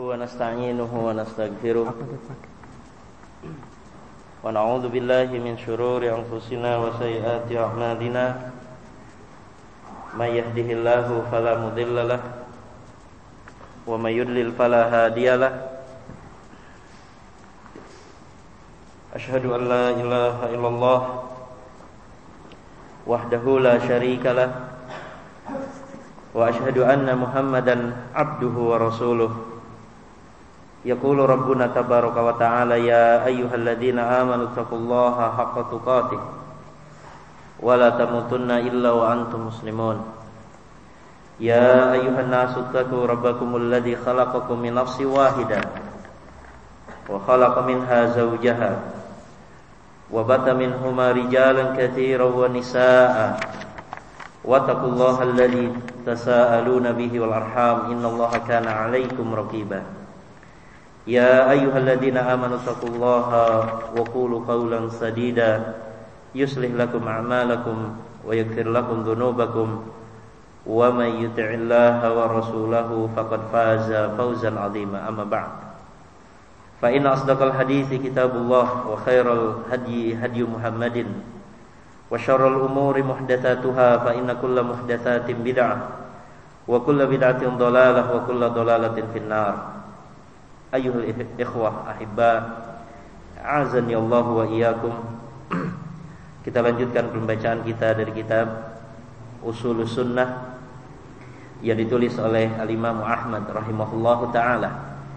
ونستعينه ونستغفره ونعوذ بالله من شرور أنفسنا وسيئات أعمالنا من يهده الله فلا مضل له ومن يضلل فلا هادي له أشهد أن لا إله إلا الله وحده لا شريك له وأشهد أن محمدا عبده ورسوله يقول ربنا تبارك وتعالى يا أيها الذين آمنوا اتقوا الله حق تقاته ولا تموتن إلا وأنتم مسلمون يا أيها الناس اتقوا ربكم الذي خلقكم من نفس واحدة وخلق منها زوجها وبث منهما رجالا كثيرا ونساء واتقوا الله الذي تساءلون به والأرحام إن الله كان عليكم رقيبا يا أيها الذين آمنوا اتقوا الله وقولوا قولا سديدا يصلح لكم أعمالكم ويغفر لكم ذنوبكم ومن يطع الله ورسوله فقد فاز فوزا عظيما أما بعد فإن أصدق الحديث كتاب الله وخير الهدي هدي محمد وشر الأمور محدثاتها فإن كل محدثات بدعة وكل بدعة ضلالة وكل ضلالة في النار أيها الإخوة أحباء أعزني الله وإياكم. Kita lanjutkan pembacaan kita dari kitab Ushulus Sunnah yang ditulis oleh Al-Imam Ahmad rahimahullahu ta'ala.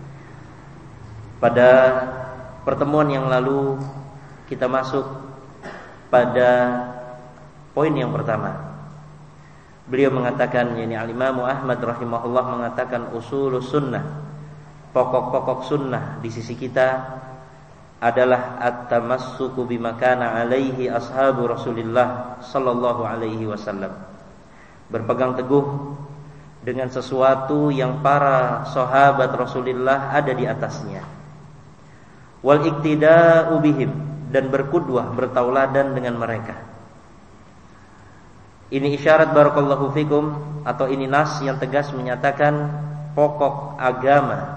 Pada pertemuan yang lalu kita masuk pada poin yang pertama. Beliau mengatakan, yakni Al-Imam Ahmad rahimahullah mengatakan ushulus sunnah, pokok-pokok sunnah di sisi kita adalah at-tamassuku bima kana alaihi ashabu Rasulillah sallallahu alaihi wasallam. Berpegang teguh dengan sesuatu yang para sahabat Rasulullah ada di atasnya. Wal iktida'u bihim, dan berqudwah, bertauladan dengan mereka. Ini isyarat barakallahu fikum, atau ini nas yang tegas menyatakan pokok agama,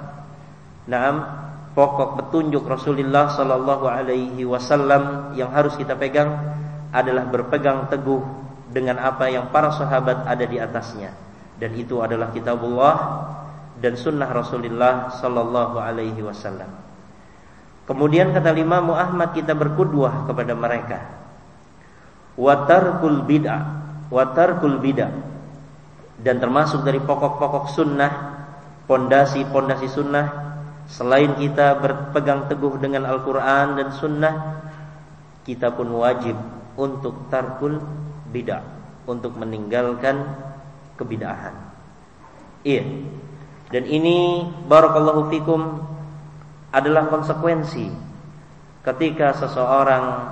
pokok petunjuk Rasulullah sallallahu alaihi wasallam yang harus kita pegang adalah berpegang teguh dengan apa yang para sahabat ada di atasnya, dan itu adalah kitabullah dan sunnah Rasulullah sallallahu alaihi wasallam. Kemudian kata Imam Ahmad, kita berqudwah kepada mereka. Wa tarkul bid'ah, dan termasuk dari pokok-pokok sunnah, pondasi-pondasi sunnah, selain kita berpegang teguh dengan Al-Quran dan sunnah, kita pun wajib untuk tarkul bid'ah, untuk meninggalkan kebid'ahan. Iya. Dan ini barakallahu fikum adalah konsekuensi ketika seseorang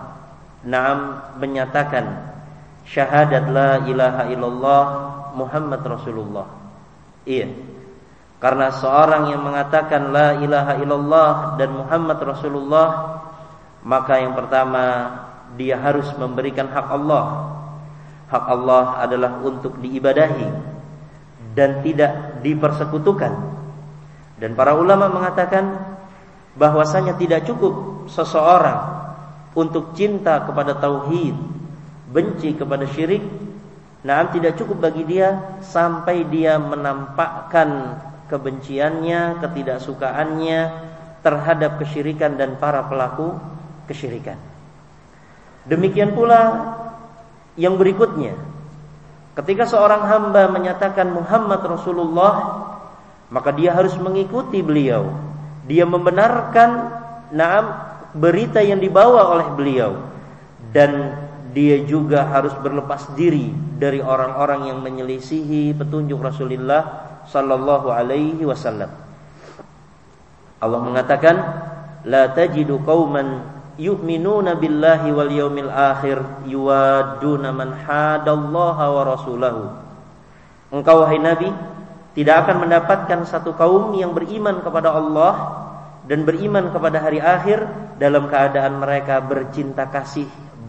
menyatakan syahadat la ilaha illallah Muhammad Rasulullah. Iya. Karena seorang yang mengatakan la ilaha illallah dan Muhammad Rasulullah, maka yang pertama dia harus memberikan hak Allah. Hak Allah adalah untuk diibadahi dan tidak dipersekutukan. Dan para ulama mengatakan bahwasanya tidak cukup seseorang untuk cinta kepada tauhid, benci kepada syirik. Tidak cukup bagi dia sampai dia menampakkan kebenciannya, ketidaksukaannya terhadap kesyirikan dan para pelaku kesyirikan. Demikian pula yang berikutnya, ketika seorang hamba menyatakan Muhammad Rasulullah, maka dia harus mengikuti beliau. Dia membenarkan berita yang dibawa oleh beliau, dan dia juga harus berlepas diri dari orang-orang yang menyelisihi petunjuk Rasulullah sallallahu alaihi wasallam. Allah mengatakan, la tajidu qauman yu'minuna billahi wal yaumil akhir yuwadduna man hadallaha wa rasulahu. Engkau wahai Nabi tidak akan mendapatkan satu kaum yang beriman kepada Allah dan beriman kepada hari akhir dalam keadaan mereka bercinta kasih,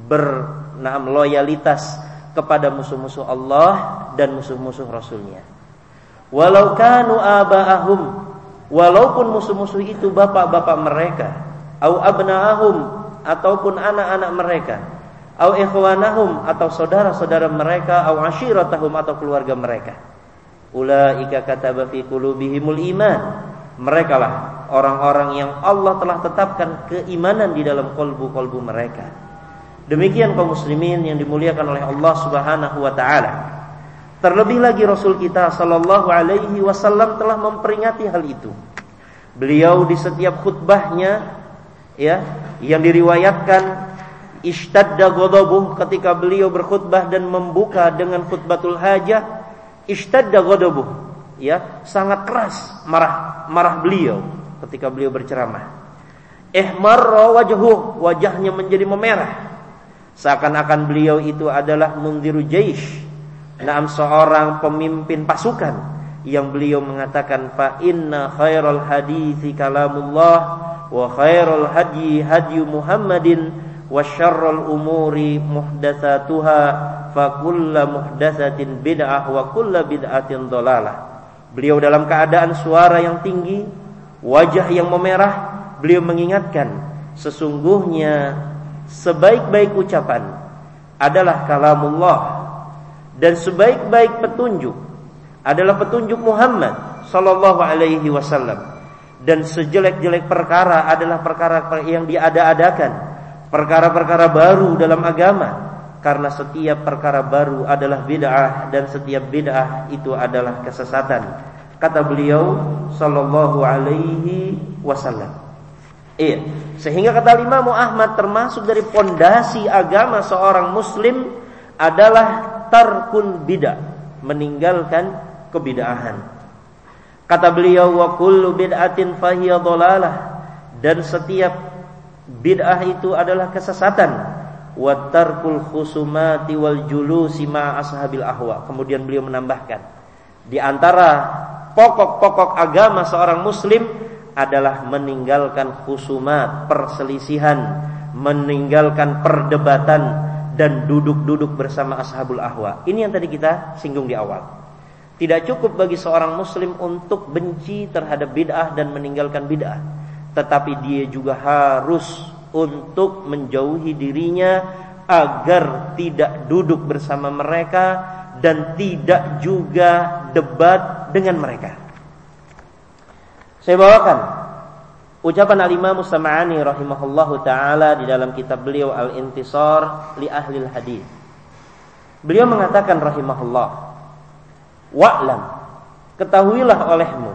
loyalitas kepada musuh-musuh Allah dan musuh-musuh Rasulnya. Walau kanu aba'ahum, walaupun musuh-musuh itu bapak-bapak mereka, au abnaahum, ataupun anak-anak mereka, au ikhwanahum, atau saudara-saudara mereka, au ashiratahum, atau keluarga mereka. Ulaika kataba fi qulubihimul iman. Mereka lah orang-orang yang Allah telah tetapkan keimanan di dalam kolbu-kolbu mereka. Demikian kaum muslimin yang dimuliakan oleh Allah Subhanahu wa taala. Terlebih lagi Rasul kita sallallahu alaihi wasallam telah memperingati hal itu. Beliau di setiap khutbahnya ya, yang diriwayatkan ishtadda ghadabuh, ketika beliau berkhutbah dan membuka dengan khutbatul hajah, ishtadda ghadabuh, ya, sangat keras marah beliau ketika beliau berceramah. Ihmarra wajhuh, wajahnya menjadi memerah, seakan-akan beliau itu adalah mundziru jaish, seorang pemimpin pasukan, yang beliau mengatakan fa inna khairal hadithi kalamullah wa khairal hadyi hadyu Muhammadin wa syarrul umuri muhdatsatuha fa kullu muhdatsatin bid'ah wa kullu bid'atin dhalalah. Beliau dalam keadaan suara yang tinggi, wajah yang memerah, beliau mengingatkan sesungguhnya sebaik-baik ucapan adalah kalamullah, dan sebaik-baik petunjuk adalah petunjuk Muhammad sallallahu alaihi wasallam, dan sejelek-jelek perkara adalah perkara yang diada-adakan, perkara-perkara baru dalam agama, karena setiap perkara baru adalah bid'ah dan setiap bid'ah itu adalah kesesatan, kata beliau sallallahu alaihi wasallam. Iya, sehingga kata Imam Ahmad, termasuk dari pondasi agama seorang muslim adalah tarkul bid'ah, meninggalkan kebid'ahan. Kata beliau, wa kullu bid'atin fahiya dhalalah, dan setiap bid'ah itu adalah kesesatan. Wa tarkul khusumati wal julusi ma ashabil ahwa. Kemudian beliau menambahkan, di antara pokok-pokok agama seorang muslim adalah meninggalkan khusumat, perselisihan, meninggalkan perdebatan, dan duduk-duduk bersama ashabul ahwa. Ini yang tadi kita singgung di awal. Tidak cukup bagi seorang muslim untuk benci terhadap bid'ah dan meninggalkan bid'ah, tetapi dia juga harus untuk menjauhi dirinya agar tidak duduk bersama mereka dan tidak juga debat dengan mereka. Saya bawakan ucapan Al-Imam Sam'ani rahimahullahu ta'ala di dalam kitab beliau Al-Intisar li Ahlil Hadith. Beliau mengatakan rahimahullah, wa'lam, ketahuilah olehmu,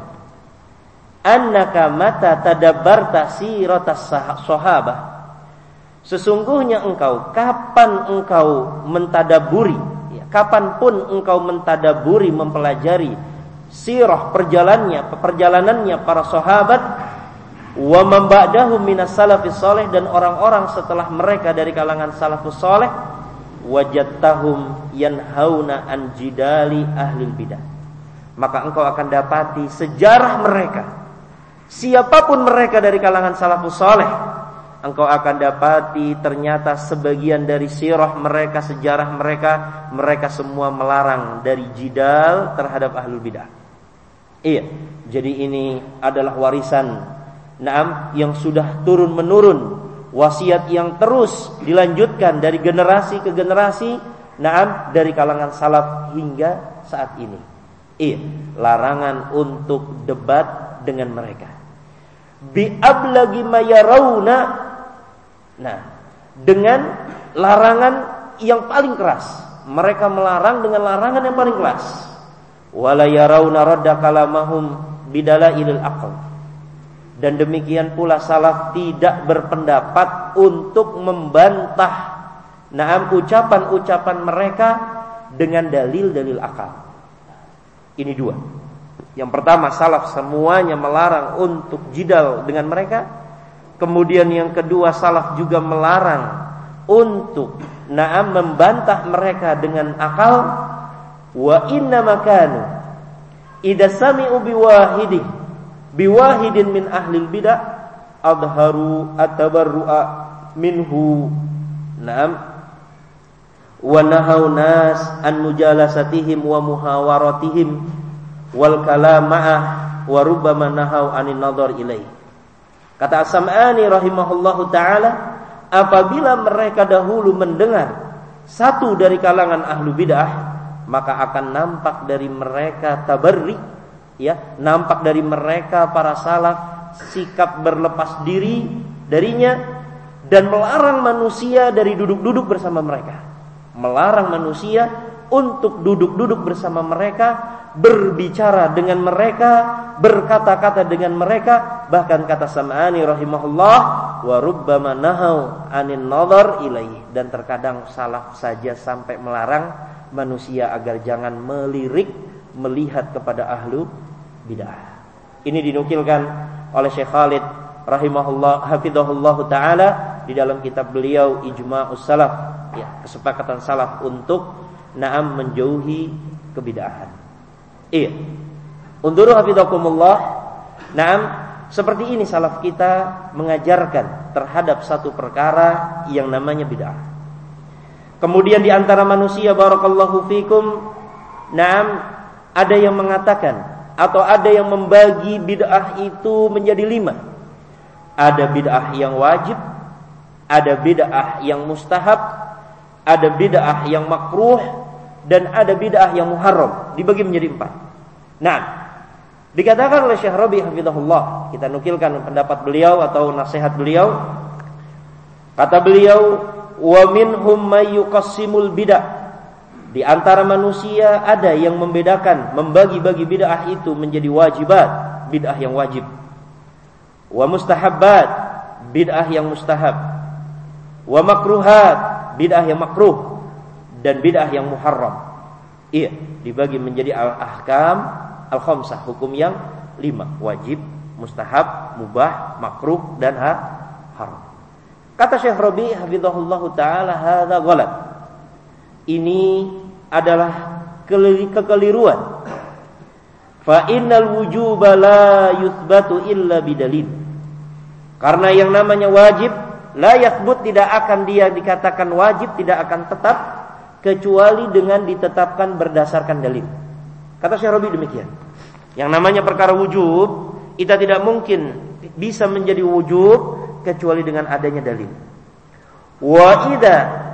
annaka mata tadabbarta siratas sahabah, sesungguhnya engkau, kapan engkau mentadaburi, ya, kapanpun engkau mentadaburi, mempelajari sirah perjalanannya para sahabat, wa man ba'dahum minas salafis salih, dan orang-orang setelah mereka dari kalangan salafus salih, wajadtahum yanhauna an jidali ahlil bidah, maka engkau akan dapati sejarah mereka, siapapun mereka dari kalangan salafus salih, engkau akan dapati ternyata sebagian dari sirah mereka, sejarah mereka semua melarang dari jidal terhadap ahlul bidah. Iya, jadi ini adalah warisan yang sudah turun menurun, wasiat yang terus dilanjutkan dari generasi ke generasi, dari kalangan salaf hingga saat ini. Iya, larangan untuk debat dengan mereka. Bi ablagi ma yarawna, dengan larangan yang paling keras. Mereka melarang dengan larangan yang paling keras. Wala yarawna radda kalamahum bidalailil aql, dan demikian pula salaf tidak berpendapat untuk membantah ucapan-ucapan mereka dengan dalil-dalil akal. Ini dua. Yang pertama, salaf semuanya melarang untuk jidal dengan mereka. Kemudian yang kedua, salaf juga melarang untuk membantah mereka dengan akal. Wa inna makanu idza sami'u biwahidin min ahlil bidah adharu at-tabarru'a minhu, wa nahaw nas an mujalasatihim wa muhawaratihim wal kalam ma'ah wa rubbama nahau 'anil nadhar ilaih. Kata As-Sam'ani rahimahullahu taala, apabila mereka dahulu mendengar satu dari kalangan ahlu bid'ah, maka akan nampak dari mereka tabarri, ya, nampak dari mereka para salaf sikap berlepas diri darinya dan melarang manusia dari duduk-duduk bersama mereka. Melarang manusia untuk duduk-duduk bersama mereka, berbicara dengan mereka, berkata-kata dengan mereka. Bahkan kata Sam'ani rahimahullah, wa rubbama nahau 'anil nadhar ilaihi, dan terkadang salaf saja sampai melarang manusia agar jangan melirik, melihat kepada ahlu bid'ah. Ini dinukilkan oleh Syekh Khalid rahimahullah hafizahullahu taala di dalam kitab beliau Ijma'us Salaf, ya, kesepakatan salaf untuk menjauhi kebid'ahan. Iya. Unduru hafizakumullah. Seperti ini salaf kita mengajarkan terhadap satu perkara yang namanya bid'ah. Kemudian di antara manusia barakallahu fikum, ada yang mengatakan atau ada yang membagi bid'ah itu menjadi 5. Ada bid'ah yang wajib, ada bid'ah yang mustahab, ada bid'ah yang makruh, dan ada bid'ah yang muharram. Dibagi menjadi 4. Dikatakan oleh Syekh Rabi hafizahullah, kita nukilkan pendapat beliau atau nasihat beliau. Kata beliau, wa minhum may yuqassimul bid'ah. Di antara manusia ada yang membedakan, membagi-bagi bid'ah itu menjadi wajibat, bid'ah yang wajib, wa mustahabbat, bid'ah yang mustahab, wa makruhat, bid'ah yang makruh, dan bid'ah yang muharram. Iya, dibagi menjadi al-ahkam al-khamsah, hukum yang 5, wajib, mustahab, mubah, makruh, dan haram. Kata Syekh Rabi hafizahullahu taala, hadza ghalat. Ini adalah kekeliruan. Fa innal wujuba la yuthbatu illa bidalil. Karena yang namanya wajib la yathbut, tidak akan dia dikatakan wajib, tidak akan tetap kecuali dengan ditetapkan berdasarkan dalil. Kata Syekh Rabi demikian. Yang namanya perkara wujub, kita tidak mungkin bisa menjadi wujub kecuali dengan adanya dalil. Wa idza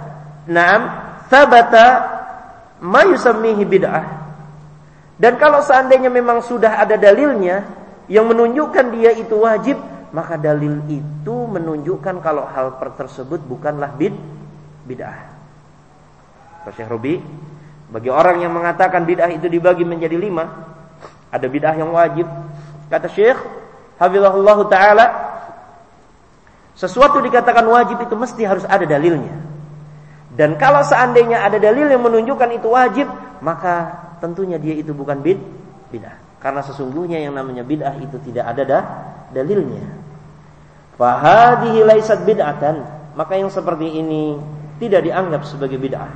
thabata ma yusammihi bid'ah. Dan kalau seandainya memang sudah ada dalilnya yang menunjukkan dia itu wajib, maka dalil itu menunjukkan kalau hal tersebut bukanlah bid'ah. Syekh Rabi, bagi orang yang mengatakan bid'ah itu dibagi menjadi 5, ada bid'ah yang wajib. Kata Syekh hafizahullah taala, sesuatu dikatakan wajib itu mesti harus ada dalilnya. Dan kalau seandainya ada dalil yang menunjukkan itu wajib, maka tentunya dia itu bukan bid'ah. Karena sesungguhnya yang namanya bid'ah itu tidak ada dalilnya. Fa hadhihi laysat bid'atan, maka yang seperti ini tidak dianggap sebagai bid'ah.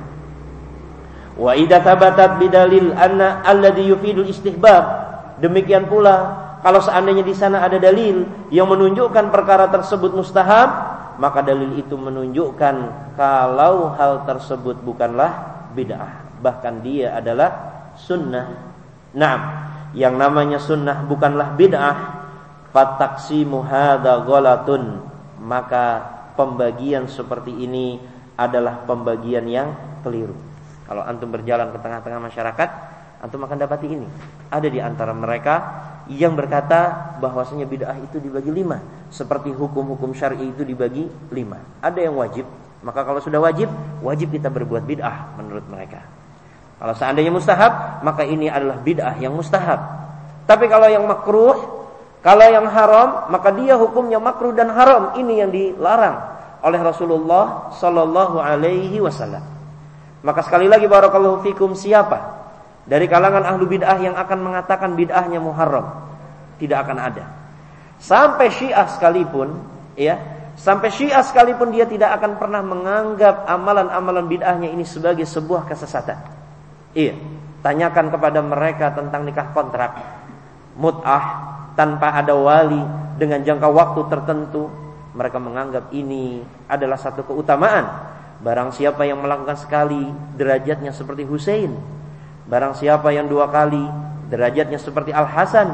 Wa idza thabatat bidalil anna alladhi yufidul istihbab. Demikian pula kalau seandainya di sana ada dalil yang menunjukkan perkara tersebut mustahab, maka dalil itu menunjukkan kalau hal tersebut bukanlah bid'ah, bahkan dia adalah sunnah. Yang namanya sunnah bukanlah bid'ah, fataksimu hadza ghalatun, maka pembagian seperti ini adalah pembagian yang keliru. Kalau antum berjalan ke tengah-tengah masyarakat, antum akan dapati ini. Ada di antara mereka yang berkata bahwasanya bid'ah itu dibagi 5, seperti hukum-hukum syar'i itu dibagi 5. Ada yang wajib, maka kalau sudah wajib kita berbuat bid'ah menurut mereka. Kalau seandainya mustahab, maka ini adalah bid'ah yang mustahab. Tapi kalau yang makruh, kalau yang haram, maka dia hukumnya makruh dan haram. Ini yang dilarang oleh Rasulullah sallallahu alaihi wasallam. Maka sekali lagi barakallahu fikum, siapa dari kalangan ahlu bid'ah yang akan mengatakan bid'ahnya muharram? Tidak akan ada. Sampai Syiah sekalipun, sampai Syiah sekalipun dia tidak akan pernah menganggap amalan-amalan bid'ahnya ini sebagai sebuah kesesatan. Tanyakan kepada mereka tentang nikah kontrak, mut'ah tanpa ada wali dengan jangka waktu tertentu, mereka menganggap ini adalah satu keutamaan. Barang siapa yang melakukan sekali, derajatnya seperti Husain. Barang siapa yang 2 kali, derajatnya seperti Al-Hasan.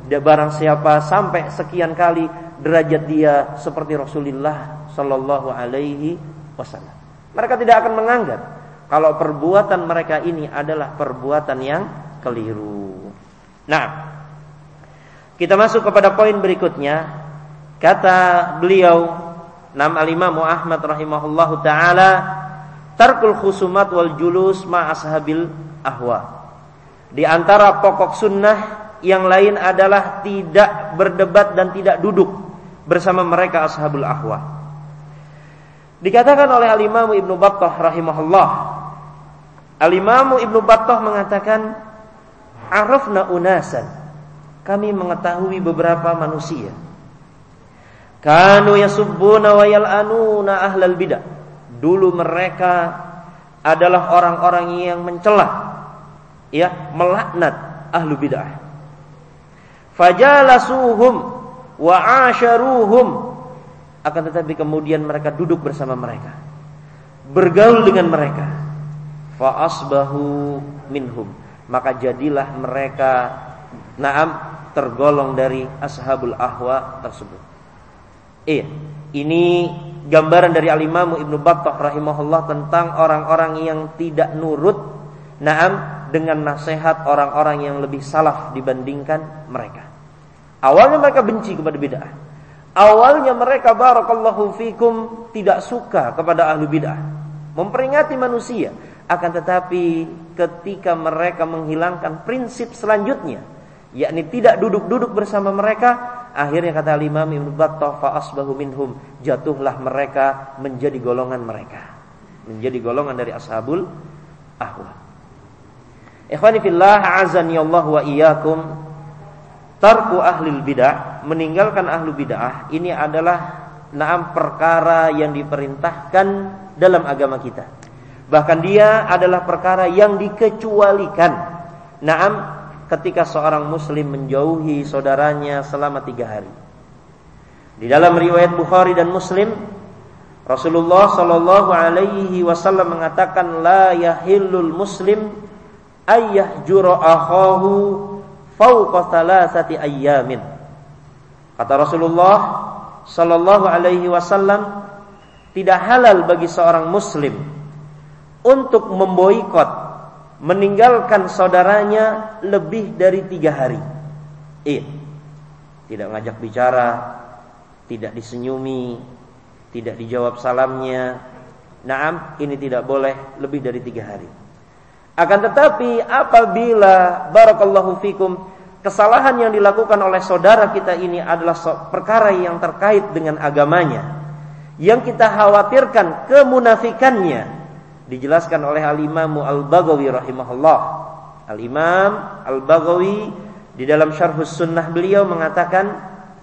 barang siapa sampai sekian kali derajat dia seperti Rasulullah sallallahu alaihi wasallam. Mereka tidak akan menganggap kalau perbuatan mereka ini adalah perbuatan yang keliru. Nah, kita masuk kepada poin berikutnya. Kata beliau, Al-Imam Ahmad rahimahullahu taala, tarkul khusumat wal julus ma ashabil ahwa. Di antara pokok sunnah yang lain adalah tidak berdebat dan tidak duduk bersama mereka ashabul ahwa. Dikatakan oleh Al-Imam Ibnu Battah rahimahullah, Al-Imam Ibnu Battah mengatakan, arafna unasan, kami mengetahui beberapa manusia, kanu yasubbuna wa yal'anuna ahlal bidah. Dulu mereka adalah orang-orang yang mencela, melaknat ahlu bid'ah. Fajalasuhum wa asharuhum, akan tetapi kemudian mereka duduk bersama mereka, bergaul dengan mereka. Fa asbahu minhum, maka jadilah mereka tergolong dari ashabul ahwa tersebut. Ini gambaran dari Al-Imam Ibnu Battah rahimahullah tentang orang-orang yang tidak nurut dengan nasihat orang-orang yang lebih salaf dibandingkan mereka. Awalnya mereka benci kepada bid'ah. Awalnya mereka barakallahu fikum tidak suka kepada ahlu bid'ah, memperingati manusia. Akan tetapi ketika mereka menghilangkan prinsip selanjutnya, yakni tidak duduk-duduk bersama mereka, akhirnya kata Imam Ibnu Battah, fa asbahu minhum, jatuhlah mereka menjadi golongan mereka, menjadi golongan dari ashabul ahwa. Ikhwani fillah, azani Allah wa iyyakum, tarku ahlil bid'ah, meninggalkan ahlu bid'ah, ini adalah perkara yang diperintahkan dalam agama kita. Bahkan dia adalah perkara yang dikecualikan. Ketika seorang muslim menjauhi saudaranya selama 3 hari. Di dalam riwayat Bukhari dan Muslim, Rasulullah sallallahu alaihi wasallam mengatakan, la yahillul muslim ayyahjura akhahu fawqa thalathati ayyamin. Kata Rasulullah sallallahu alaihi wasallam, tidak halal bagi seorang muslim untuk memboikot, meninggalkan saudaranya lebih dari 3 hari. Tidak ngajak bicara, tidak disenyumi, tidak dijawab salamnya. Ini tidak boleh lebih dari 3 hari. Akan tetapi apabila barakallahu fikum kesalahan yang dilakukan oleh saudara kita ini adalah perkara yang terkait dengan agamanya, yang kita khawatirkan kemunafikannya, dijelaskan oleh Al-Imam Al-Baghawi rahimahullah. Al-Imam Al-Baghawi di dalam Syarhus Sunnah beliau mengatakan,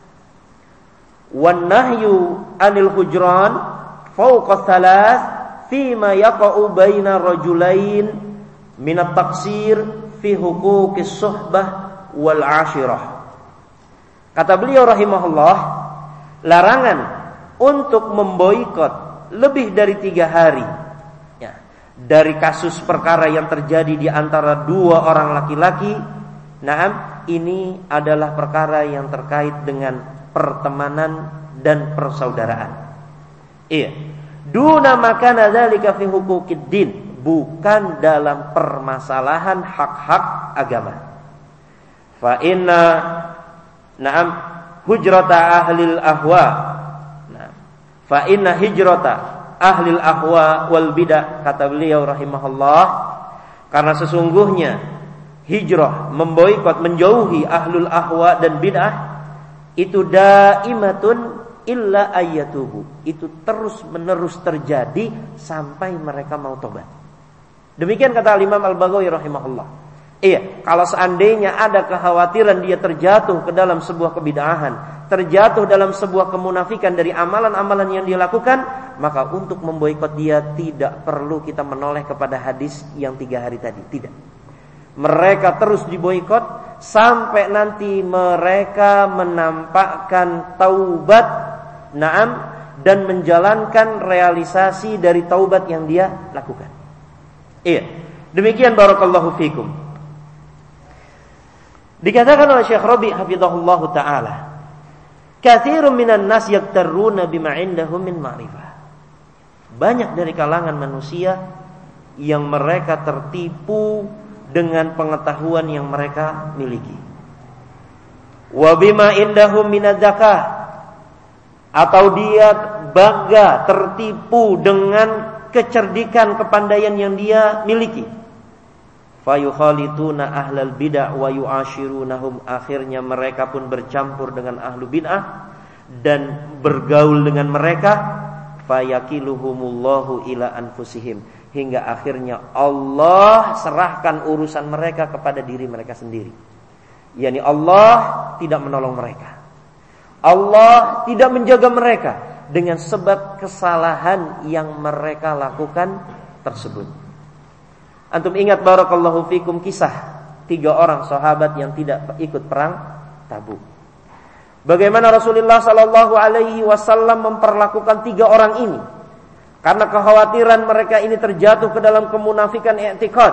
wan nahyu anil hujran fawqa thalath fima yaqa'u baina rajulain min at-taqsir fi huquqis suhbah wal 'ashirah. Kata beliau rahimahullah, larangan untuk memboikot lebih dari 3 hari dari kasus perkara yang terjadi di antara 2 orang laki-laki. Ini adalah perkara yang terkait dengan pertemanan dan persaudaraan. Duna makana dzalika fi huquqid din, bukan dalam permasalahan hak-hak agama. Fa inna hujrata ahlil ahwa. Fa inna hijrata ahlil ahwa wal bidah, kata beliau rahimahullah, karena sesungguhnya hijrah, memboikot, menjauhi ahlul ahwa dan bid'ah itu daimatun illa ayyatubu, itu terus menerus terjadi sampai mereka mau tobat. Demikian kata Imam Al-Baghawi rahimahullah. Kalau seandainya ada kekhawatiran dia terjatuh ke dalam sebuah kebid'ahan, terjatuh dalam sebuah kemunafikan dari amalan-amalan yang dia lakukan, maka untuk memboikot dia tidak perlu kita menoleh kepada hadis yang 3 hari tadi. Tidak. Mereka terus diboikot sampai nanti mereka menampakkan taubat, dan menjalankan realisasi dari taubat yang dia lakukan. Demikian barakallahu fikum. Dikatakan oleh Syekh Rabi' hafizahullahu taala, katsirun minan nas yaktaruna bima 'indahum min ma'rifah. Banyak dari kalangan manusia yang mereka tertipu dengan pengetahuan yang mereka miliki. Wa bima indahum minadz zakah, atau dia bangga tertipu dengan kecerdikan, kepandaian yang dia miliki. Fayukhalituna ahlal bid'ah wa yu'ashirunahum, akhirnya mereka pun bercampur dengan ahlu bid'ah dan bergaul dengan mereka. Fayakiluhumullahu ila anfusihim, hingga akhirnya Allah serahkan urusan mereka kepada diri mereka sendiri. Yani Allah tidak menolong mereka, Allah tidak menjaga mereka dengan sebab kesalahan yang mereka lakukan tersebut. Antum ingat barakallahu fikum kisah 3 orang sahabat yang tidak ikut perang Tabuk. Bagaimana Rasulullah sallallahu alaihi wasallam memperlakukan 3 orang ini karena kekhawatiran mereka ini terjatuh ke dalam kemunafikan i'tiqad.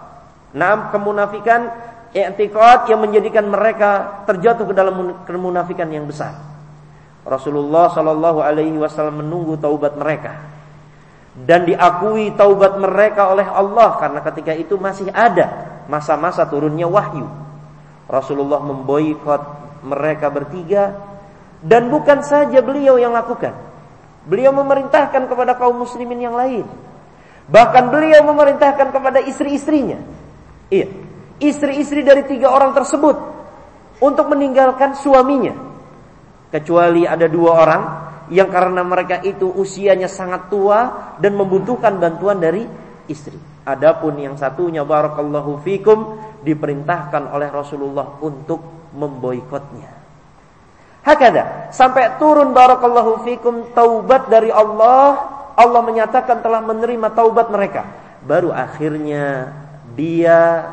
Kemunafikan i'tiqad yang menjadikan mereka terjatuh ke dalam kemunafikan yang besar. Rasulullah sallallahu alaihi wasallam menunggu taubat mereka dan diakui taubat mereka oleh Allah karena ketika itu masih ada masa-masa turunnya wahyu. Rasulullah memboikot mereka bertiga, dan bukan saja beliau yang lakukan, beliau memerintahkan kepada kaum muslimin yang lain. Bahkan beliau memerintahkan kepada istri-istrinya, istri-istri dari 3 orang tersebut untuk meninggalkan suaminya, kecuali ada 2 orang yang karena mereka itu usianya sangat tua dan membutuhkan bantuan dari istri. Adapun yang satunya barakallahu fikum diperintahkan oleh Rasulullah untuk memboikotnya. Hakada sampai turun barakallahu fikum taubat dari Allah. Allah menyatakan telah menerima taubat mereka. Baru akhirnya dia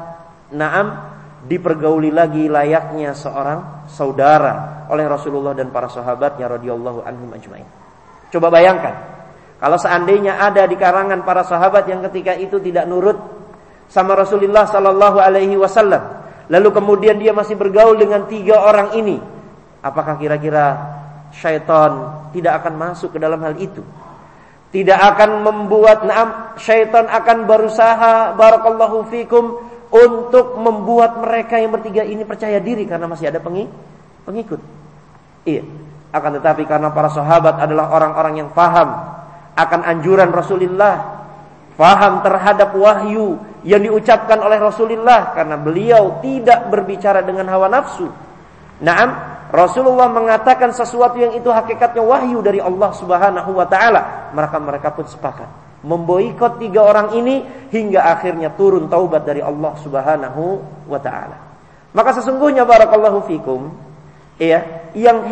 dipergauli lagi layaknya seorang saudara oleh Rasulullah dan para sahabatnya radhiyallahu anhum ajmain. Coba bayangkan kalau seandainya ada di karangan para sahabat yang ketika itu tidak nurut sama Rasulullah sallallahu alaihi wasallam, lalu kemudian dia masih bergaul dengan 3 orang ini, apakah kira-kira syaitan tidak akan masuk ke dalam hal itu? Tidak akan membuat syaitan akan berusaha barakallahu fikum untuk membuat mereka yang bertiga ini percaya diri karena masih ada pengikut. Iya. Akan tetapi karena para sahabat adalah orang-orang yang faham akan anjuran Rasulullah, faham terhadap wahyu yang diucapkan oleh Rasulullah, karena beliau tidak berbicara dengan hawa nafsu. Rasulullah mengatakan sesuatu yang itu hakikatnya wahyu dari Allah Subhanahu wa taala, maka mereka pun sepakat memboikot 3 orang ini hingga akhirnya turun taubat dari Allah Subhanahu wa taala. Maka sesungguhnya barakallahu fikum, yang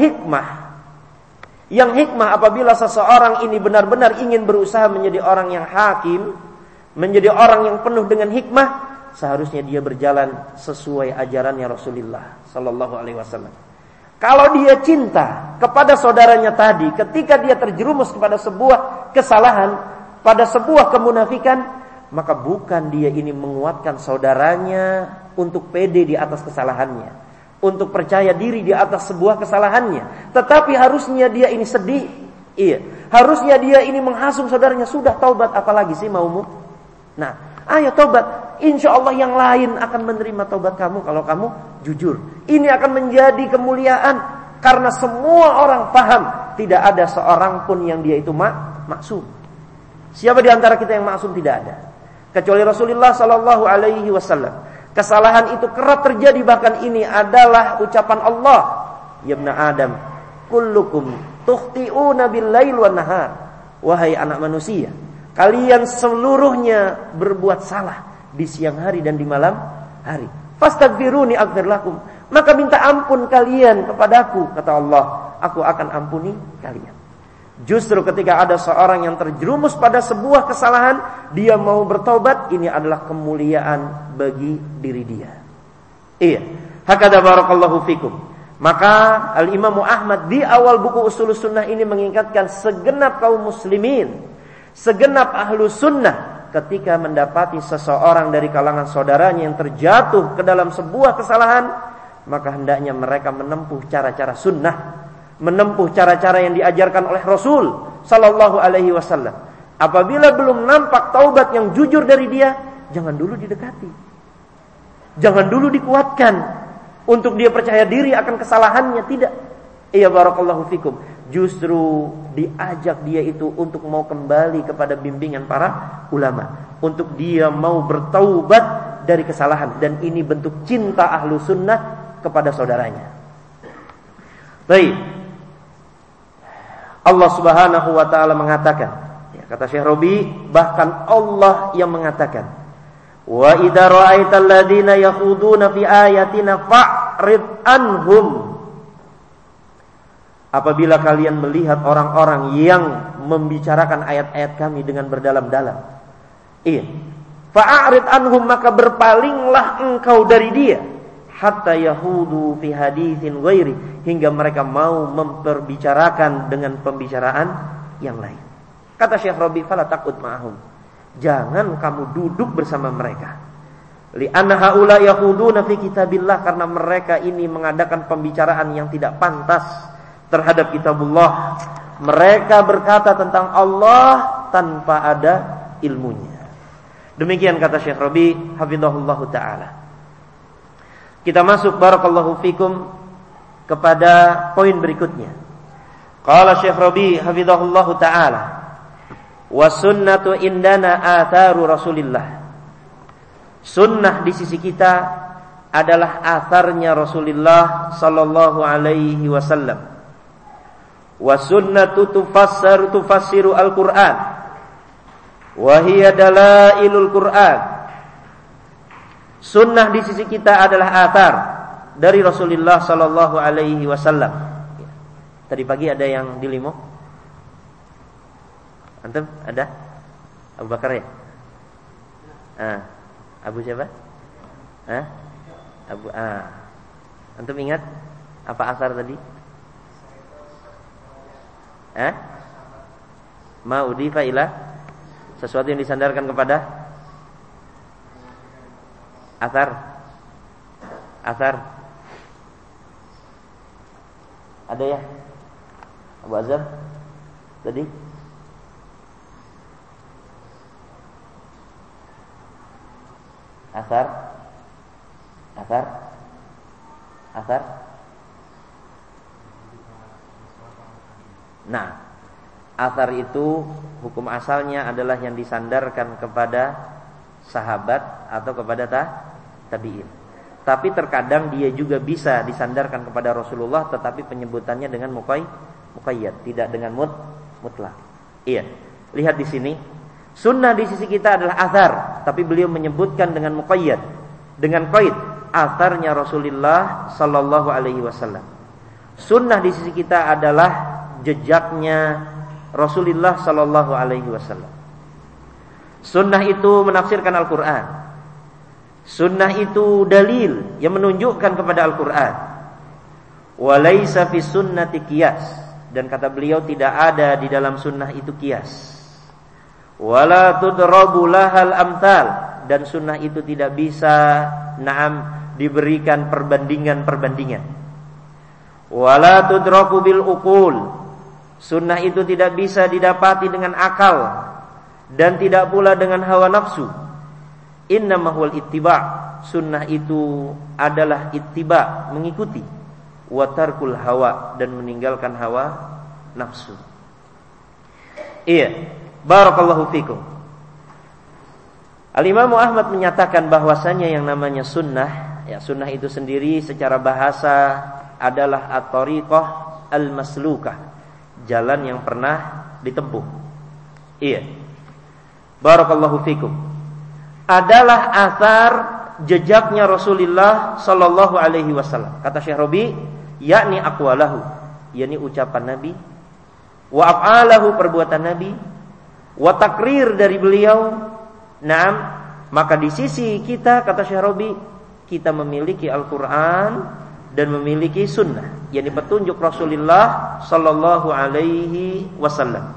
hikmah apabila seseorang ini benar-benar ingin berusaha menjadi orang yang hakim, menjadi orang yang penuh dengan hikmah, seharusnya dia berjalan sesuai ajarannya Rasulullah sallallahu alaihi wasallam. Kalau dia cinta kepada saudaranya tadi, ketika dia terjerumus kepada sebuah kesalahan, pada sebuah kemunafikan, maka bukan dia ini menguatkan saudaranya untuk pede di atas kesalahannya, untuk percaya diri di atas sebuah kesalahannya, tetapi harusnya dia ini sedih. Harusnya dia ini menghasung saudaranya, sudah taubat apalagi sih maumu? Ayo taubat, insya Allah yang lain akan menerima taubat kamu kalau kamu jujur. Ini akan menjadi kemuliaan karena semua orang paham tidak ada seorang pun yang dia itu maksum. Siapa di antara kita yang maksum? Tidak ada, kecuali Rasulullah sallallahu alaihi wasallam. Kesalahan itu kerap terjadi, bahkan ini adalah ucapan Allah, ya ibna Adam, kullukum tukhti'una bil-lail wan nahar. Wahai anak manusia, kalian seluruhnya berbuat salah di siang hari dan di malam hari. Fastaghfiruni aghfir lakum. Maka minta ampun kalian kepadaku, kata Allah, aku akan ampuni kalian. Justru ketika ada seorang yang terjerumus pada sebuah kesalahan, dia mau bertobat, ini adalah kemuliaan bagi diri dia. Hakada barakallahu fikum. Maka Al-Imam Ahmad di awal buku Ushulus Sunnah ini mengingatkan segenap kaum muslimin, segenap ahlu sunnah, ketika mendapati seseorang dari kalangan saudaranya yang terjatuh ke dalam sebuah kesalahan, maka hendaknya mereka menempuh cara-cara sunnah, menempuh cara-cara yang diajarkan oleh Rasul sallallahu alaihi wasallam. Apabila belum nampak taubat yang jujur dari dia, jangan dulu didekati. Jangan dulu dikuatkan untuk dia percaya diri akan kesalahannya, tidak. Iya, barakallahu fikum. Justru diajak dia itu untuk mau kembali kepada bimbingan para ulama, untuk dia mau bertaubat dari kesalahan, dan ini bentuk cinta ahlu sunnah kepada saudaranya. Baik, Allah subhanahu wa ta'ala mengatakan, kata Syekh Robi, bahkan Allah yang mengatakan, wa idza ra'aital ladzina yakhuduna fi ayatina fa'rid anhum. Apabila kalian melihat orang-orang yang membicarakan ayat-ayat kami dengan berdalam-dalam, fa'rid anhum, maka berpalinglah engkau dari dia, hatta yahudu fi haditsin ghairi, hingga mereka mau memperbicarakan dengan pembicaraan yang lain. Kata Syekh Rabi, fala taqud ma'ahum, jangan kamu duduk bersama mereka. Li'anna haula yahuduna fi kitabillah, karena mereka ini mengadakan pembicaraan yang tidak pantas terhadap kitabullah. Mereka berkata tentang Allah tanpa ada ilmunya. Demikian kata Syekh Rabi hafizahullah ta'ala. Kita masuk barakallahu fikum kepada poin berikutnya. Qala Syekh Rabi hafizahullah ta'ala, wa sunnatu indana atharu Rasulillah. Sunnah di sisi kita adalah atharnya Rasulullah sallallahu alaihi wasallam. Wa sunnatu tufassiru al-Qur'an wa hiya dalailul Qur'an. Sunnah di sisi kita adalah athar dari Rasulullah sallallahu alaihi wasallam. Tadi pagi ada yang di Limo? Antum ada? Abu Bakar ya? Abu siapa? Antum ingat apa asar tadi? Ma udifa ila, sesuatu yang disandarkan kepada asar. Ada ya? Abu Azam tadi? Asar. Nah, asar itu hukum asalnya adalah yang disandarkan kepada sahabat atau kepada tabi'in. Tapi terkadang dia juga bisa disandarkan kepada Rasulullah, tetapi penyebutannya dengan muqayyad, tidak dengan mutlak. Iya, lihat di sini. Sunnah di sisi kita adalah athar, tapi beliau menyebutkan dengan muqayyad, dengan qaid, atharnya Rasulullah sallallahu alaihi wasallam. Sunnah di sisi kita adalah jejaknya Rasulullah sallallahu alaihi wasallam. Sunnah itu menafsirkan Al-Qur'an. Sunnah itu dalil yang menunjukkan kepada Al-Qur'an. Wa laisa fi sunnati qiyas, dan kata beliau tidak ada di dalam sunnah itu qiyas. Wala tudrabu lahal amthal, dan sunnah itu tidak bisa diberikan perbandingan. Wala tudraku bil uqul, sunnah itu tidak bisa didapati dengan akal dan tidak pula dengan hawa nafsu. Innama huwal ittiba', sunnah itu adalah ittiba', mengikuti, wa tarkul hawa, dan meninggalkan hawa nafsu. Iya, barakallahu fikum. Al-Imam Ahmad menyatakan bahwasanya yang namanya sunnah, sunnah itu sendiri secara bahasa adalah at-tariqah al-maslukah, jalan yang pernah ditempuh. Iya, barakallahu fikum. Adalah athar jejaknya Rasulullah sallallahu alaihi wasallam. Kata Syekh Rabi, yakni aqwalahu, yakni ucapan Nabi, wa af'alahu, perbuatan Nabi, wa takrir dari beliau. Maka di sisi kita, kata Syekh Rabi, kita memiliki Al-Quran dan memiliki sunnah, yakni petunjuk Rasulullah sallallahu alaihi wasallam.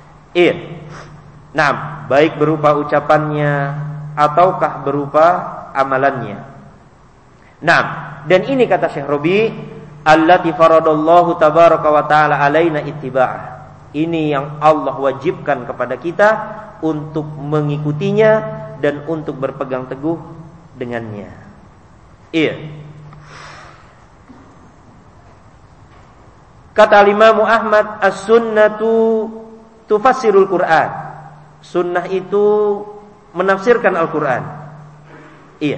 Baik berupa ucapannya ataukah berupa amalannya. dan ini kata Syekh Rabi, allati faradallahu tabaraka wa ta'ala alaina ittiba'ah. Ini yang Allah wajibkan kepada kita untuk mengikutinya dan untuk berpegang teguh dengannya. Iya. Kata Imam Ahmad, as-sunnatu tufassirul Qur'an. Sunnah itu menafsirkan Al-Qur'an. Iya.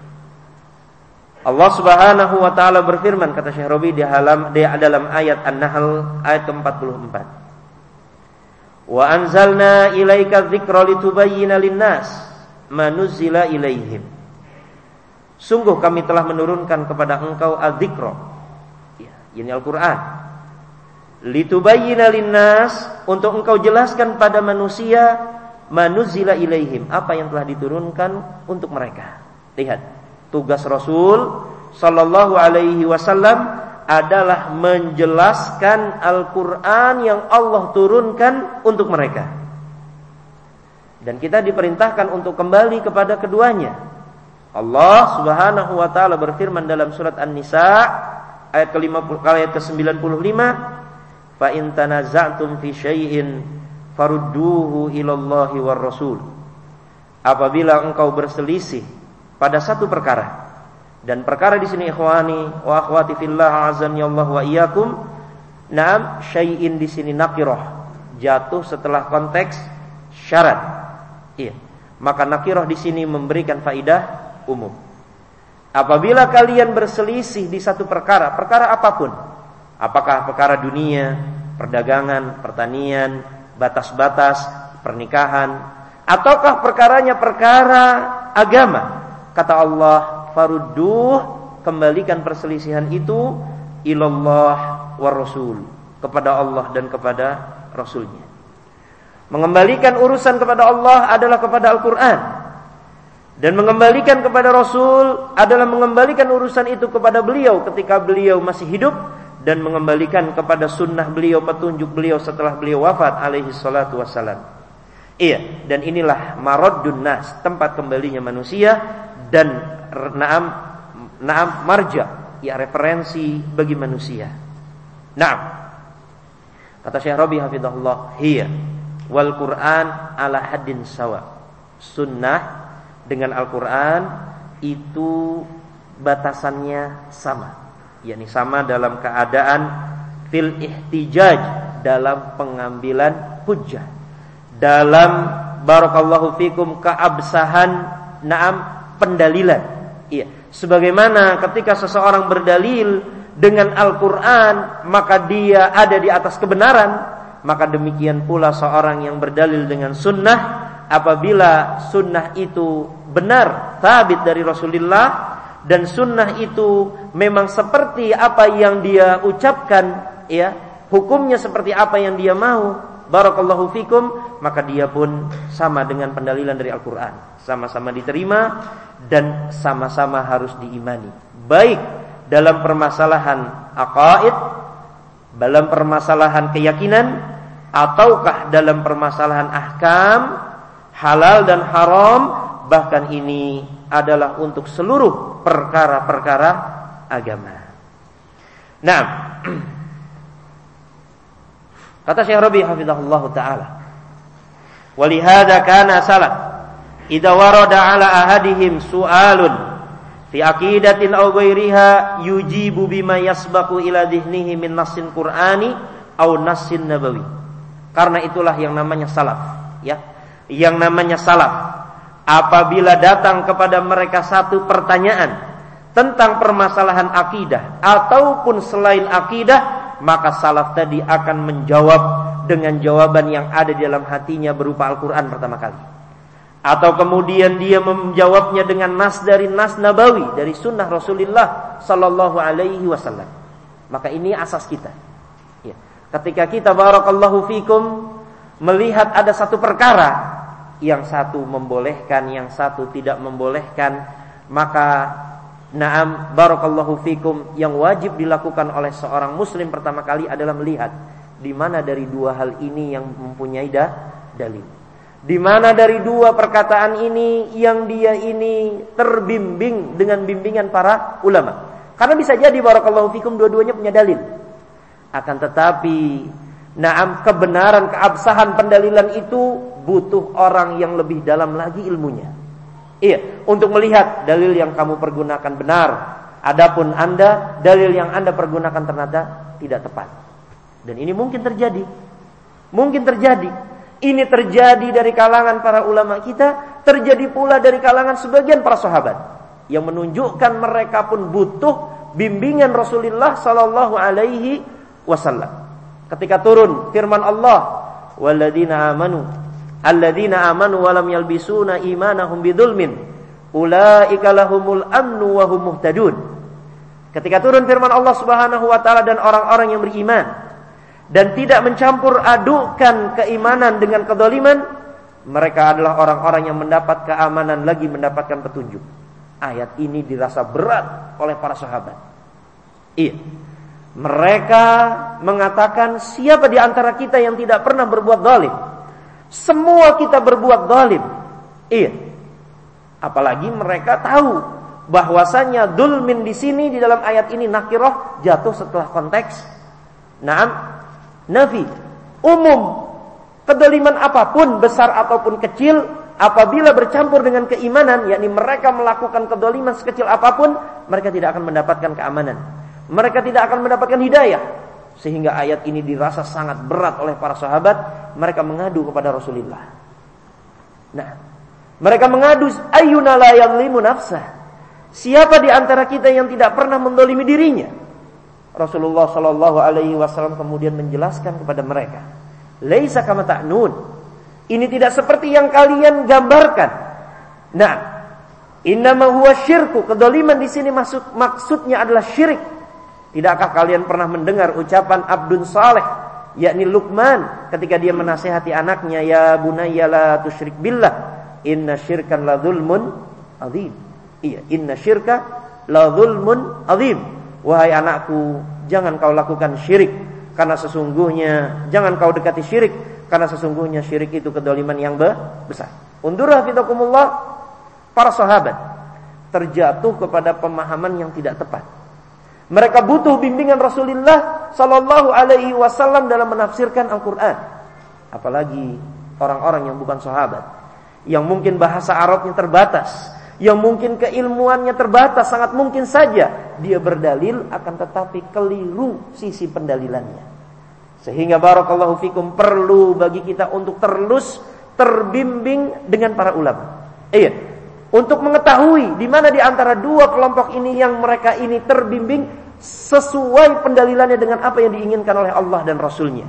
Allah Subhanahu wa taala berfirman, kata Syekh Rabi, dalam ayat An-Nahl ayat ke-44. Wa anzalna ilaika dzikra litubayyana lin-nas ma nuzzila ilaihim. Sungguh kami telah menurunkan kepada engkau az-dzikra, ya, ini Al-Qur'an. Litubayyana lin-nas, untuk engkau jelaskan pada manusia ma nuzzila ilaihim, apa yang telah diturunkan untuk mereka. Lihat, tugas Rasul sallallahu alaihi wasallam adalah menjelaskan Al-Qur'an yang Allah turunkan untuk mereka. Dan kita diperintahkan untuk kembali kepada keduanya. Allah Subhanahu wa taala berfirman dalam surat An-Nisa ayat ke-95, "Fa in tanaza'tum fi syai'in farudduhu ilallahi war rasul." Apabila engkau berselisih pada satu perkara, dan perkara di sini ikhwani wa akhwati fillah azani Allah wa iyyakum, na'am, syai'in di sini nakirah, jatuh setelah konteks syarat. Iya. Maka nakirah di sini memberikan faidah umum. Apabila kalian berselisih di satu perkara, perkara apapun, apakah perkara dunia, perdagangan, pertanian, batas-batas pernikahan, ataukah perkaranya perkara agama, kata Allah, farudduh, kembalikan perselisihan itu ilallah war rasul, kepada Allah dan kepada Rasulnya. Mengembalikan urusan kepada Allah adalah kepada Al-Quran, dan mengembalikan kepada Rasul adalah mengembalikan urusan itu kepada beliau ketika beliau masih hidup, dan mengembalikan kepada sunnah beliau, petunjuk beliau setelah beliau wafat alaihi salatu wassalam. Iya, dan inilah maraddun nas, tempat kembalinya manusia, dan Naam marja, ya, referensi bagi manusia. Naam. Kata Syekh Rabi hafizahullah, hiya wal Qur'an ala haddin sawa. Sunnah dengan Al-Qur'an itu batasannya sama. yakni sama dalam keadaan fil ihtijaj, dalam pengambilan hujjah, dalam barakallahu fikum keabsahan pendalilan. Iya, sebagaimana ketika seseorang berdalil dengan Al-Qur'an maka dia ada di atas kebenaran, maka demikian pula seorang yang berdalil dengan sunnah, apabila sunnah itu benar, sabit dari Rasulullah, dan sunnah itu memang seperti apa yang dia ucapkan, ya, hukumnya seperti apa yang dia mau, barakallahu fikum, maka dia pun sama dengan pendalilan dari Al-Qur'an, sama-sama diterima dan sama-sama harus diimani, baik dalam permasalahan aqaid, dalam permasalahan keyakinan, ataukah dalam permasalahan ahkam halal dan haram, bahkan ini adalah untuk seluruh perkara-perkara agama. Nah, kata Syekh Rabi hafizahullah taala, walihada kana salaf idza warada ala ahadihim su'alun fi aqidatin aw ghairiha yujibu bima yasbaqu ila dhihnihi min nassin qur'ani aw nassin nabawi. Karena itulah yang namanya salaf, ya. Yang namanya salaf, apabila datang kepada mereka satu pertanyaan tentang permasalahan akidah ataupun selain akidah, maka salaf tadi akan menjawab dengan jawaban yang ada di dalam hatinya berupa Al-Quran pertama kali, atau kemudian dia menjawabnya dengan nas dari nas nabawi, dari sunnah Rasulullah sallallahu alaihi wasallam. Maka ini asas kita, ya. Ketika kita barakallahu fikum melihat ada satu perkara, yang satu membolehkan, yang satu tidak membolehkan, maka na'am barakallahu fikum, yang wajib dilakukan oleh seorang muslim pertama kali adalah melihat di mana dari dua hal ini yang mempunyai dalil, di mana dari dua perkataan ini yang dia ini terbimbing dengan bimbingan para ulama, Karena bisa jadi barakallahu fikum dua-duanya punya dalil. Akan tetapi kebenaran, keabsahan pendalilan itu butuh orang yang lebih dalam lagi ilmunya. Iya, untuk melihat dalil yang kamu pergunakan benar. Adapun Anda, dalil yang Anda pergunakan ternyata tidak tepat. Dan ini mungkin terjadi. Mungkin terjadi. Ini terjadi dari kalangan para ulama kita, terjadi pula dari kalangan sebagian para sahabat yang menunjukkan mereka pun butuh bimbingan Rasulullah sallallahu alaihi wasallam. Ketika turun firman Allah, "Walladzina amanu wa lam yalbisuna imanahum bidzulmin, ulaika lahumul amnu wa hum muhtadun." Ketika turun firman Allah Subhanahu wa taala, dan orang-orang yang beriman dan tidak mencampur adukan keimanan dengan kedzaliman, mereka adalah orang-orang yang mendapat keamanan lagi mendapatkan petunjuk. Ayat ini dirasa berat oleh para sahabat. Iya. Mereka mengatakan, siapa di antara kita yang tidak pernah berbuat zalim? Semua kita berbuat zalim. Iya. Apalagi mereka tahu bahwasanya dzulmin di sini di dalam ayat ini nakirah, jatuh setelah konteks nafi, umum. Kedzaliman apapun, besar ataupun kecil, apabila bercampur dengan keimanan, yakni mereka melakukan kedzaliman sekecil apapun, mereka tidak akan mendapatkan keamanan. Mereka tidak akan mendapatkan hidayah. Sehingga ayat ini dirasa sangat berat oleh para sahabat. Mereka mengadu kepada Rasulullah. Mereka mengadu, ayyuna la yadhlimu nafsah. Siapa di antara kita yang tidak pernah mendolimi dirinya? Rasulullah sallallahu alaihi wasallam kemudian menjelaskan kepada mereka, laisa kama ta'nun. Ini tidak seperti yang kalian gambarkan. Innama huwa syirku. Kedzaliman di sini maksudnya adalah syirik. Tidakkah kalian pernah mendengar ucapan Abdun Saleh, yakni Luqman, ketika dia menasihati anaknya, ya bunayya la tusyrik billah, inna syirkan la dzulmun adzim. Iya, inna syirka la dzulmun adzim. Wahai anakku, jangan kau lakukan syirik, karena sesungguhnya jangan kau dekati syirik, karena sesungguhnya syirik itu kedzaliman yang besar. Undur hafizakumullah, para sahabat terjatuh kepada pemahaman yang tidak tepat. Mereka butuh bimbingan Rasulullah sallallahu alaihi wasallam dalam menafsirkan Al-Qur'an. Apalagi orang-orang yang bukan sahabat, yang mungkin bahasa Arabnya terbatas, yang mungkin keilmuannya terbatas, sangat mungkin saja dia berdalil akan tetapi keliru sisi pendalilannya. Sehingga barakallahu fikum, perlu bagi kita untuk terus terbimbing dengan para ulama. Untuk mengetahui di mana di antara dua kelompok ini yang mereka ini terbimbing sesuai pendalilannya dengan apa yang diinginkan oleh Allah dan Rasulnya.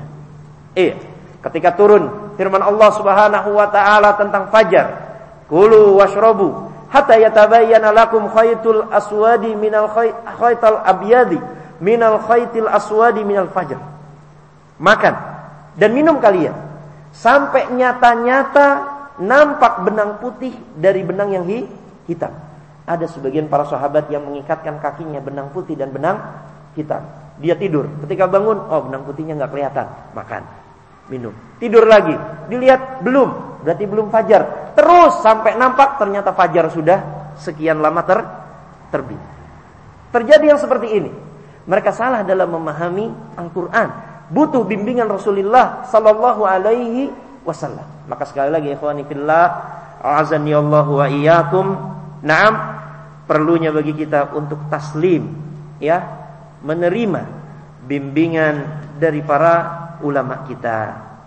Ketika turun firman Allah Subhanahu wa taala tentang fajar, kulu washrabu hatta yatabayyana lakum khaytul aswadi minal khaytal abyadi minal khaytil aswadi minal fajr. Makan dan minum kalian sampai nyata-nyata nampak benang putih dari benang yang hitam. Ada sebagian para sahabat yang mengikatkan kakinya benang putih dan benang hitam. Dia tidur, ketika bangun, benang putihnya nggak kelihatan, makan, minum. Tidur lagi, dilihat belum, berarti belum fajar. Terus sampai nampak ternyata fajar sudah sekian lama terbit. Terjadi yang seperti ini. Mereka salah dalam memahami Al-Quran. Butuh bimbingan Rasulullah sallallahu alaihi wasallam. Maka sekali lagi ikhwani fillah, a'azani Allah wa iyyakum. Perlunya bagi kita untuk taslim, menerima bimbingan dari para ulama kita.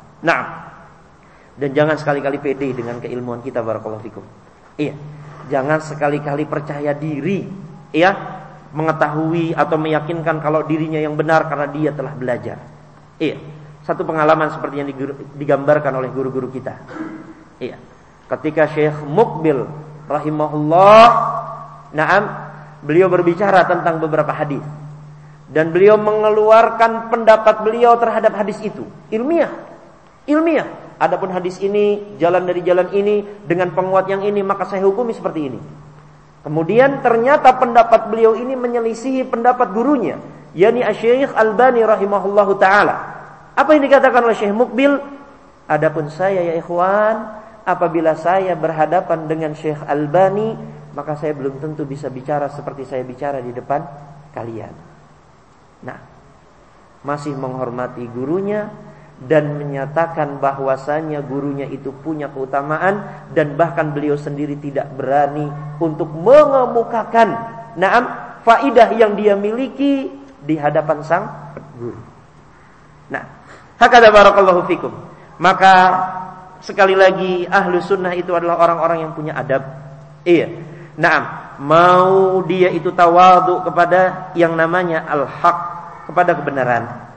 Dan jangan sekali-kali pede dengan keilmuan kita, barakallahu fikum. Jangan sekali-kali percaya diri, mengetahui atau meyakinkan kalau dirinya yang benar karena dia telah belajar. Satu pengalaman seperti yang digambarkan oleh guru-guru kita. Ketika Syekh Muqbil rahimahullah, beliau berbicara tentang beberapa hadis dan beliau mengeluarkan pendapat beliau terhadap hadis itu ilmiah. Adapun hadis ini jalan dari jalan ini dengan penguat yang ini, maka saya hukumi seperti ini. Kemudian ternyata pendapat beliau ini menyelisihi pendapat gurunya, yakni Asy-Syaikh Albani rahimahullahu taala. Apa yang dikatakan oleh Syekh Muqbil? Adapun saya ya ikhwan, apabila saya berhadapan dengan Syekh Albani, maka saya belum tentu bisa bicara seperti saya bicara di depan kalian. Nah, masih menghormati gurunya dan menyatakan bahwasanya gurunya itu punya keutamaan, dan bahkan beliau sendiri tidak berani untuk mengemukakan faidah yang dia miliki di hadapan sang guru. Nah, hakadha barakallahu fikum. Maka sekali lagi ahlu sunnah itu adalah orang-orang yang punya adab. Iya. Mau dia itu tawadhu kepada yang namanya al-haq, kepada kebenaran.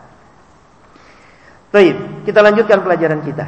Baik, kita lanjutkan pelajaran kita.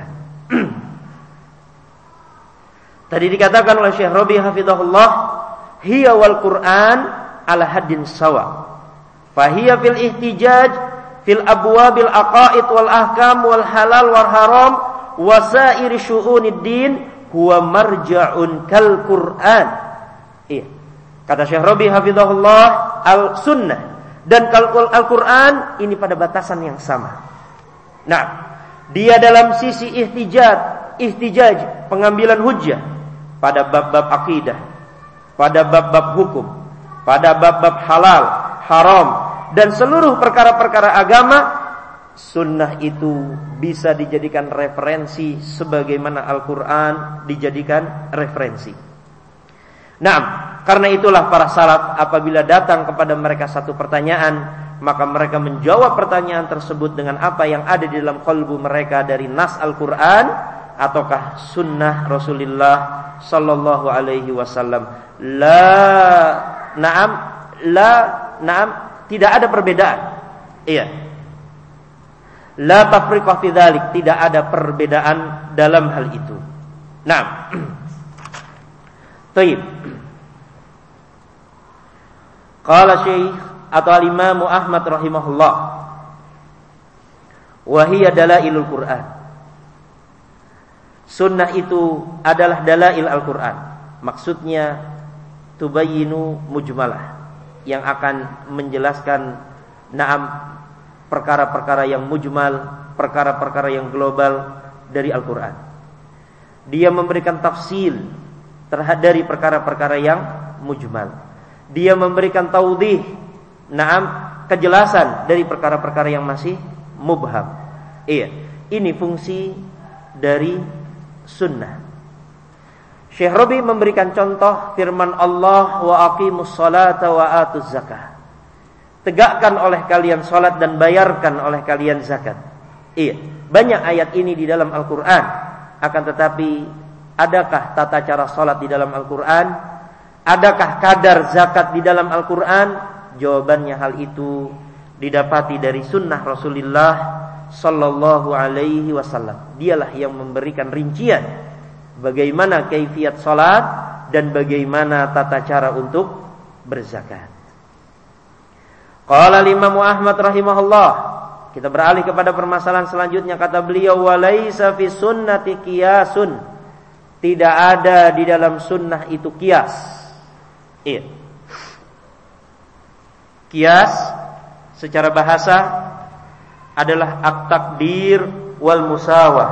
Tadi dikatakan oleh Syekh Rabi hafizahullah, hiya wal Qur'an ala haddin sawa. Fahiya fil ihtijaj fil abwabil aqaid wal ahkam wal halal wal haram wa sa'iri syu'unid din huwa marja'un kal Qur'an. Iya. Kata Syekh Rabi hafizahullah, al-sunnah dan al-Qur'an ini pada batasan yang sama. Nah, dia dalam sisi ihtijaj, pengambilan hujjah pada bab-bab akidah, pada bab-bab hukum, pada bab-bab halal, haram, dan seluruh perkara-perkara agama, sunnah itu bisa dijadikan referensi sebagaimana Al-Quran dijadikan referensi. Nah, karena itulah para salaf apabila datang kepada mereka satu pertanyaan, maka mereka menjawab pertanyaan tersebut dengan apa yang ada di dalam qalbu mereka dari nas Al-Quran ataukah sunnah Rasulullah sallallahu alaihi wasallam. Tidak ada perbedaan. Iya. La tafriqah fi dzalik, tidak ada perbedaan dalam hal itu. Naam. Baik. Qala Syekh atau al-Imam Ahmad rahimahullah, wa hiya dalailul Qur'an. Sunnah itu adalah dalail Al-Qur'an. Maksudnya tubayyinu mujmalah, yang akan menjelaskan perkara-perkara yang mujmal, perkara-perkara yang global dari Al-Qur'an. Dia memberikan tafsil dari perkara-perkara yang mujmal. Dia memberikan taudih, kejelasan dari perkara-perkara yang masih mubham. Iya, ini fungsi dari sunnah. Syekh Rabi memberikan contoh firman Allah, wa aqimus salata wa atuz zakah. Tegakkan oleh kalian salat dan bayarkan oleh kalian zakat. Iya, banyak ayat ini di dalam Al-Qur'an. Akan tetapi, adakah tata cara salat di dalam Al-Qur'an? Adakah kadar zakat di dalam Al-Qur'an? Jawabannya hal itu didapati dari sunnah Rasulullah sallallahu alaihi wasallam. Dialah yang memberikan rincian bagaimana kaifiat salat dan bagaimana tata cara untuk berzakat. Qala Imam Ahmad rahimahullah. Kita beralih kepada permasalahan selanjutnya. Kata beliau, walaisa fi sunnati qiyasun. Tidak ada di dalam sunnah itu qiyas. Iya. Qiyas secara bahasa adalah at-taqdir wal musawah.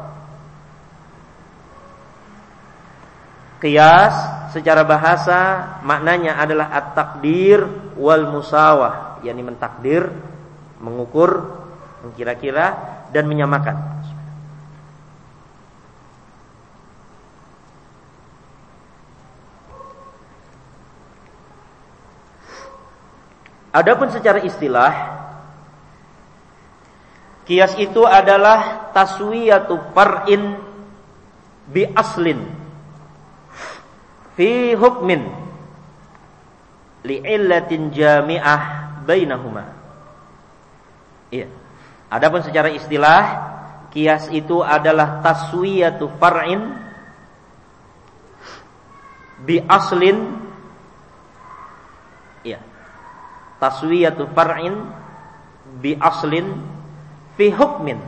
Qiyas secara bahasa maknanya adalah at-taqdir wal musawah, yakni mentakdir, mengukur, mengkira-kira dan menyamakan. Adapun secara istilah, qiyas itu adalah taswiyatu far'in bi aslin fi hukmin li'illatin jami'ah bainahuma. Iya. Adapun secara istilah, qiyas itu adalah taswiyatu far'in bi aslin. Iya. Taswiyatu far'in bi aslin fi hukmin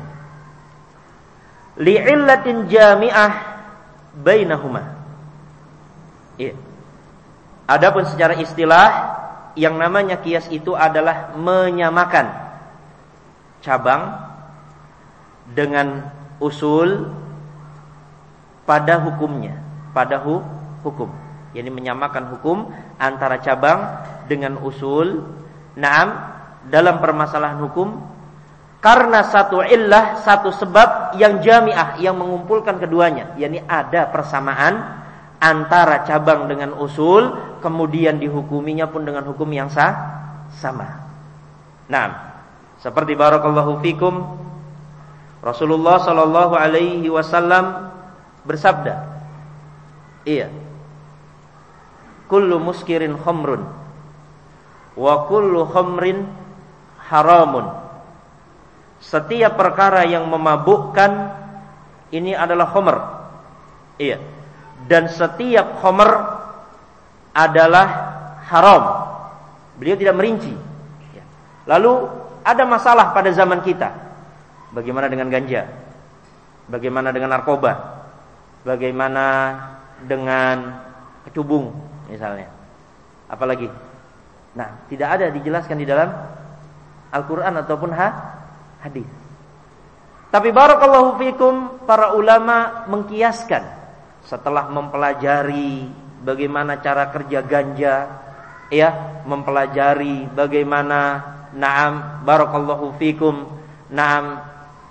li'illatin jami'ah bainahuma. Iya. Adapun secara istilah, yang namanya qiyas itu adalah menyamakan cabang dengan usul pada hukumnya, pada hukum. Yani menyamakan hukum antara cabang dengan usul Naam, dalam permasalahan hukum karena satu illah, satu sebab yang jami'ah, yang mengumpulkan keduanya, yakni ada persamaan antara cabang dengan usul, kemudian dihukuminya pun dengan hukum yang sama. Naam, seperti barakallahu fikum, Rasulullah sallallahu alaihi wasallam bersabda, iya, kullu muskirin khamrun wa kullu khamrin haramun. Setiap perkara yang memabukkan ini adalah khamr. Iya. Dan setiap khamr adalah haram. Beliau tidak merinci. Lalu ada masalah pada zaman kita. Bagaimana dengan ganja? Bagaimana dengan narkoba? Bagaimana dengan kecubung misalnya? Apalagi? Nah, tidak ada dijelaskan di dalam Al-Quran ataupun hadis. Tapi barakallahu fikum, para ulama mengkiaskan setelah mempelajari bagaimana cara kerja ganja, ya, mempelajari bagaimana, naam, barakallahu fikum, naam,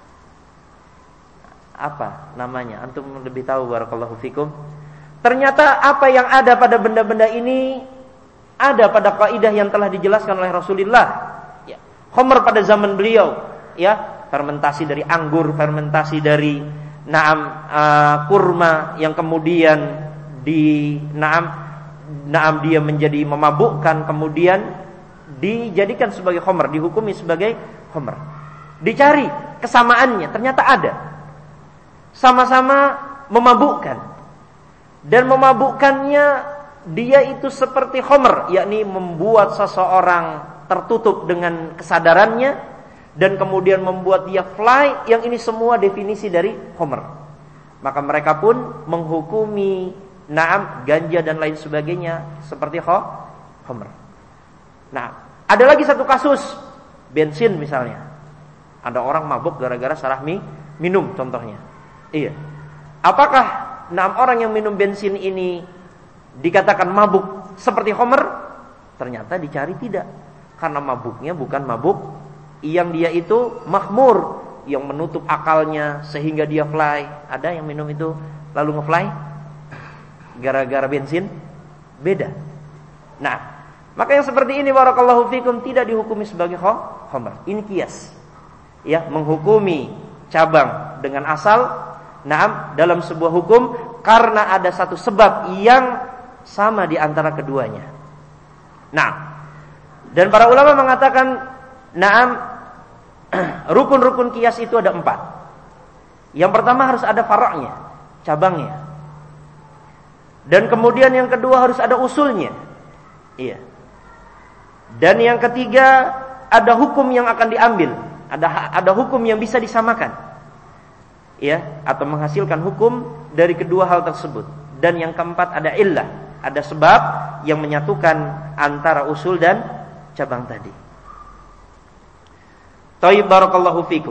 apa namanya? Antum lebih tahu, barakallahu fikum. Ternyata apa yang ada pada benda-benda ini ada pada kaidah yang telah dijelaskan oleh Rasulullah. Ya, khamr pada zaman beliau, ya, fermentasi dari anggur, fermentasi dari kurma yang kemudian dia menjadi memabukkan, kemudian dijadikan sebagai khamr, dihukumi sebagai khamr. Dicari kesamaannya, ternyata ada. Sama-sama memabukkan. Dan memabukkannya dia itu seperti khamr, yakni membuat seseorang tertutup dengan kesadarannya dan kemudian membuat dia fly, yang ini semua definisi dari khamr. Maka mereka pun menghukumi ganja dan lain sebagainya seperti khamr. Nah, ada lagi satu kasus, bensin misalnya. Ada orang mabuk gara-gara salah minum contohnya. Iya. Apakah orang yang minum bensin ini dikatakan mabuk seperti khamr? Ternyata dicari tidak. Karena mabuknya bukan mabuk yang dia itu makhmur, yang menutup akalnya sehingga dia fly. Ada yang minum itu lalu nge-fly gara-gara bensin? Beda. Nah, maka yang seperti ini barakallahu fikum tidak dihukumi sebagai khamr. Ini kias. Ya, menghukumi cabang dengan asal, dalam sebuah hukum karena ada satu sebab yang sama di antara keduanya. Nah, dan para ulama mengatakan, rukun-rukun kias itu ada 4. Yang pertama harus ada fara'nya, cabangnya. Dan kemudian yang kedua harus ada usulnya. Iya. Dan yang ketiga ada hukum yang akan diambil, ada hukum yang bisa disamakan. Ya, atau menghasilkan hukum dari kedua hal tersebut. Dan yang keempat ada illah, ada sebab yang menyatukan antara usul dan cabang tadi. Thayyib, barakallahu fikum.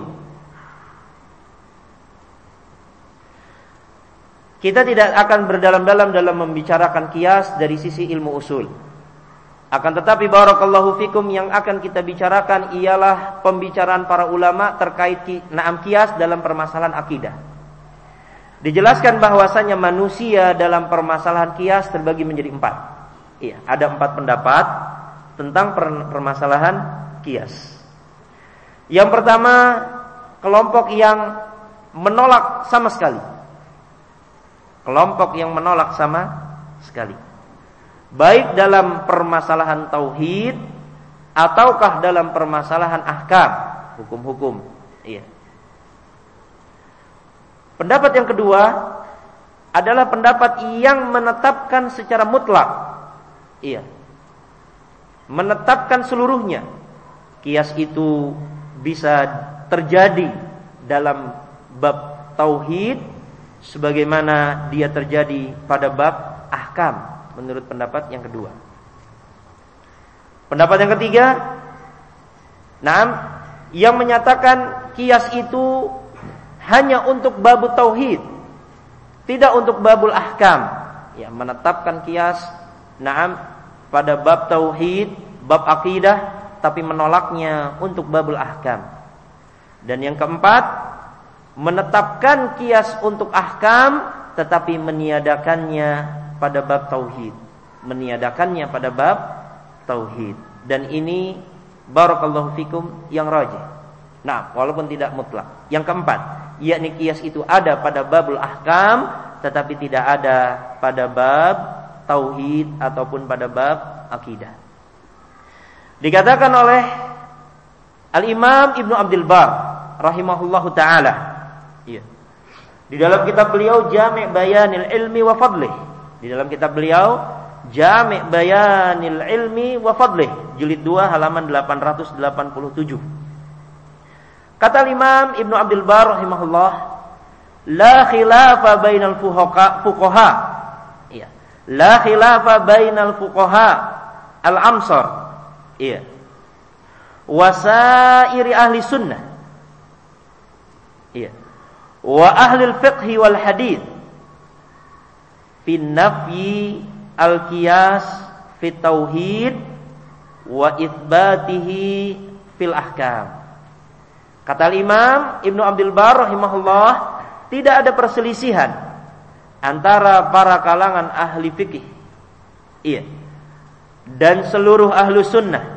Kita tidak akan berdalam-dalam dalam membicarakan kias dari sisi ilmu usul. Akan tetapi barakallahu fikum, yang akan kita bicarakan ialah pembicaraan para ulama terkait kias dalam permasalahan akidah. Dijelaskan bahwasanya manusia dalam permasalahan kias terbagi menjadi 4. Iya, ada 4 pendapat tentang permasalahan kias. Yang pertama, kelompok yang menolak sama sekali. Kelompok yang menolak sama sekali. Baik dalam permasalahan tauhid ataukah dalam permasalahan ahkam, hukum-hukum. Iya. Pendapat yang kedua adalah pendapat yang menetapkan secara mutlak. Iya. Menetapkan seluruhnya. Kias itu bisa terjadi dalam bab tauhid sebagaimana dia terjadi pada bab ahkam, menurut pendapat yang kedua. Pendapat yang ketiga, yang menyatakan kias itu hanya untuk babul tauhid, tidak untuk babul ahkam. Ya, menetapkan kias pada bab tauhid, bab akidah, tetapi menolaknya untuk babul ahkam. Dan yang keempat, menetapkan kias untuk ahkam tetapi meniadakannya pada bab tauhid. Meniadakannya pada bab tauhid. Dan ini barakallahu fikum yang rajih. Nah, walaupun tidak mutlak. Yang keempat, yakni kias itu ada pada babul ahkam tetapi tidak ada pada bab tauhid ataupun pada bab akidah. Dikatakan oleh Al-Imam Ibnu Abdul Bar rahimahullahu taala, iya, di dalam kitab beliau Jami' Bayanil Ilmi wa Fadlih, di dalam kitab beliau Jami' Bayanil Ilmi wa Fadlih, jilid 2 halaman 887. Kata Imam Ibnu Abdul Bar rahimahullah, la khilafa bainal fuqaha, iya, la khilafa bainal fuqaha al-amsar, iya, wasairi ahli sunnah, iya, wa ahli al-fiqh wal hadith fi nafyi al-qiyas fi tauhid wa itsbatihi fil ahkam. Kata Imam Ibnu Abdul Bar rahimahullah, tidak ada perselisihan antara para kalangan ahli fikih, iya, dan seluruh ahlu sunnah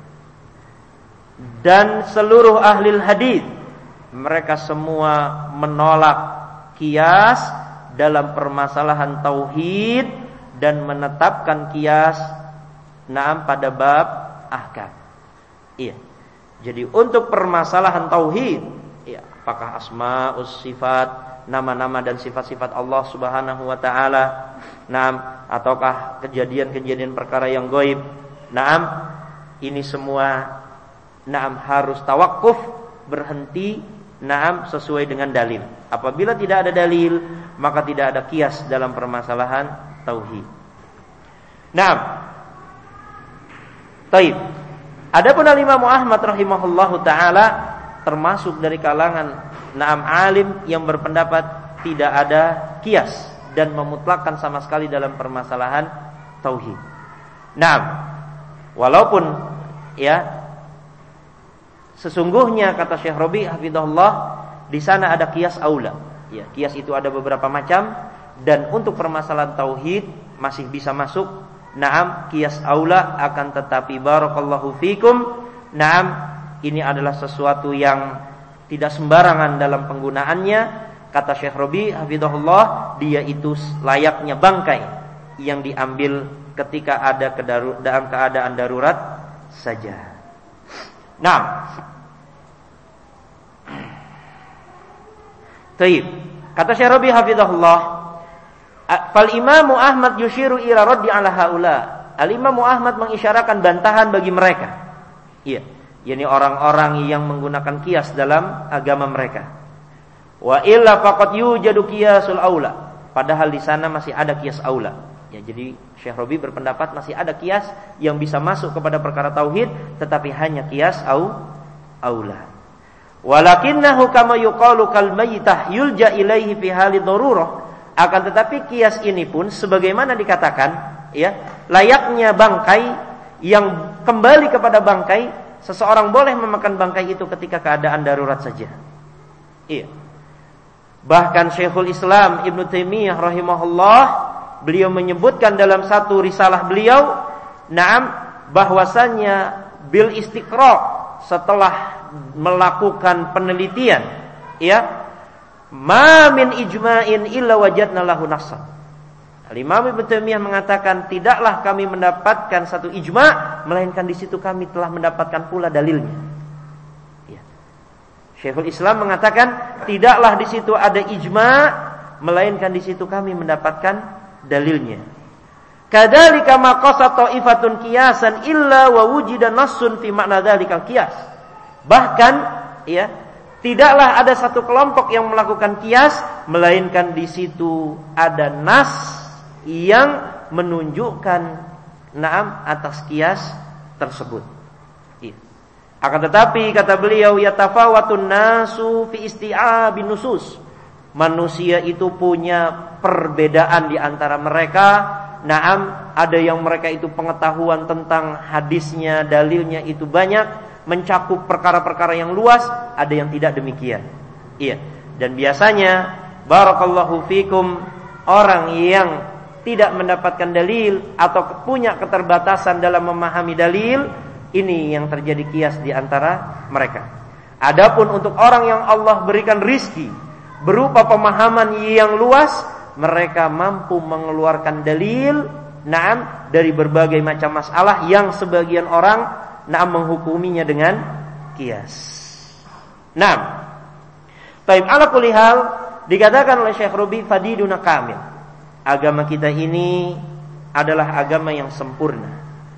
dan seluruh ahli hadis. Mereka semua menolak qiyas dalam permasalahan tauhid dan menetapkan qiyas pada bab ahkam. Iya. Jadi untuk permasalahan tauhid, ya, apakah asmaus sifat, nama-nama dan sifat-sifat Allah Subhanahu wa taala, ataukah kejadian-kejadian perkara yang gaib, ini semua harus tawakuf, berhenti, sesuai dengan dalil. Apabila tidak ada dalil, maka tidak ada qiyas dalam permasalahan tauhid. Taib. Adapun Imam Ahmad rahimahullahu taala termasuk dari kalangan alim yang berpendapat tidak ada qiyas dan memutlakkan sama sekali dalam permasalahan tauhid. Walaupun ya sesungguhnya kata Syekh Rabi hafizahullah, di sana ada qiyas aula. Ya, qiyas itu ada beberapa macam dan untuk permasalahan tauhid masih bisa masuk qiyas aula, akan tetapi barakallahu fikum, ini adalah sesuatu yang tidak sembarangan dalam penggunaannya. Kata Syekh Rabi hafizahullah, dia itu layaknya bangkai yang diambil ketika ada dalam keadaan darurat saja. Taib. Kata Syekh Rabi hafizahullah, fal Imam Ahmad yushiru ila raddi ala haula. Al-Imam Ahmad mengisyarakan bantahan bagi mereka. Iya, yakni orang-orang yang menggunakan qiyas dalam agama mereka. Wa illa faqad yujadu qiyasul aula. Padahal di sana masih ada qiyas aula. Ya, jadi Syekh Rabi berpendapat masih ada qiyas yang bisa masuk kepada perkara tauhid, tetapi hanya qiyas aula. Walakinnahu kama yuqalu kal mayyitah yulja ilaihi fi hali darurah. Akan tetapi qiyas ini pun sebagaimana dikatakan, ya, layaknya bangkai yang kembali kepada bangkai, seseorang boleh memakan bangkai itu ketika keadaan darurat saja. Iya. Bahkan Syekhul Islam Ibnu Taimiyah rahimahullah, beliau menyebutkan dalam satu risalah beliau, bahwasanya bil istiqra, setelah melakukan penelitian, ya, ma min ijma'in illa wajadna lahu nassan. Al-Imam Ibnu Taimiyah mengatakan, tidaklah kami mendapatkan satu ijma', melainkan di situ kami telah mendapatkan pula dalilnya. Ya. Syekhul Islam mengatakan, tidaklah di situ ada ijma', melainkan di situ kami mendapatkan dalilnya. Kadzalika ma qasat ta'ifatun qiyasan illa wa wujida nassun fi ma'na dzalikal qiyas. Bahkan, ya, tidaklah ada satu kelompok yang melakukan qiyas, melainkan di situ ada nas yang menunjukkan atas qiyas tersebut. Iya. Akan tetapi kata beliau, yatafawatun nasu fi isti'abin nusus. Manusia itu punya perbedaan di antara mereka Naam, ada yang mereka itu pengetahuan tentang hadisnya, dalilnya itu banyak, mencakup perkara-perkara yang luas, ada yang tidak demikian. Iya. Dan biasanya barakallahu fikum, orang yang tidak mendapatkan dalil atau punya keterbatasan dalam memahami dalil, ini yang terjadi kias di antara mereka. Adapun untuk orang yang Allah berikan rizki berupa pemahaman yang luas, mereka mampu mengeluarkan dalil, naam, dari berbagai macam masalah yang sebagian orang naam menghukuminya dengan kias. Naam. Baik, ala kulli hal dikatakan oleh Syekh Rabi fadiduna kamil. Agama kita ini adalah agama yang sempurna.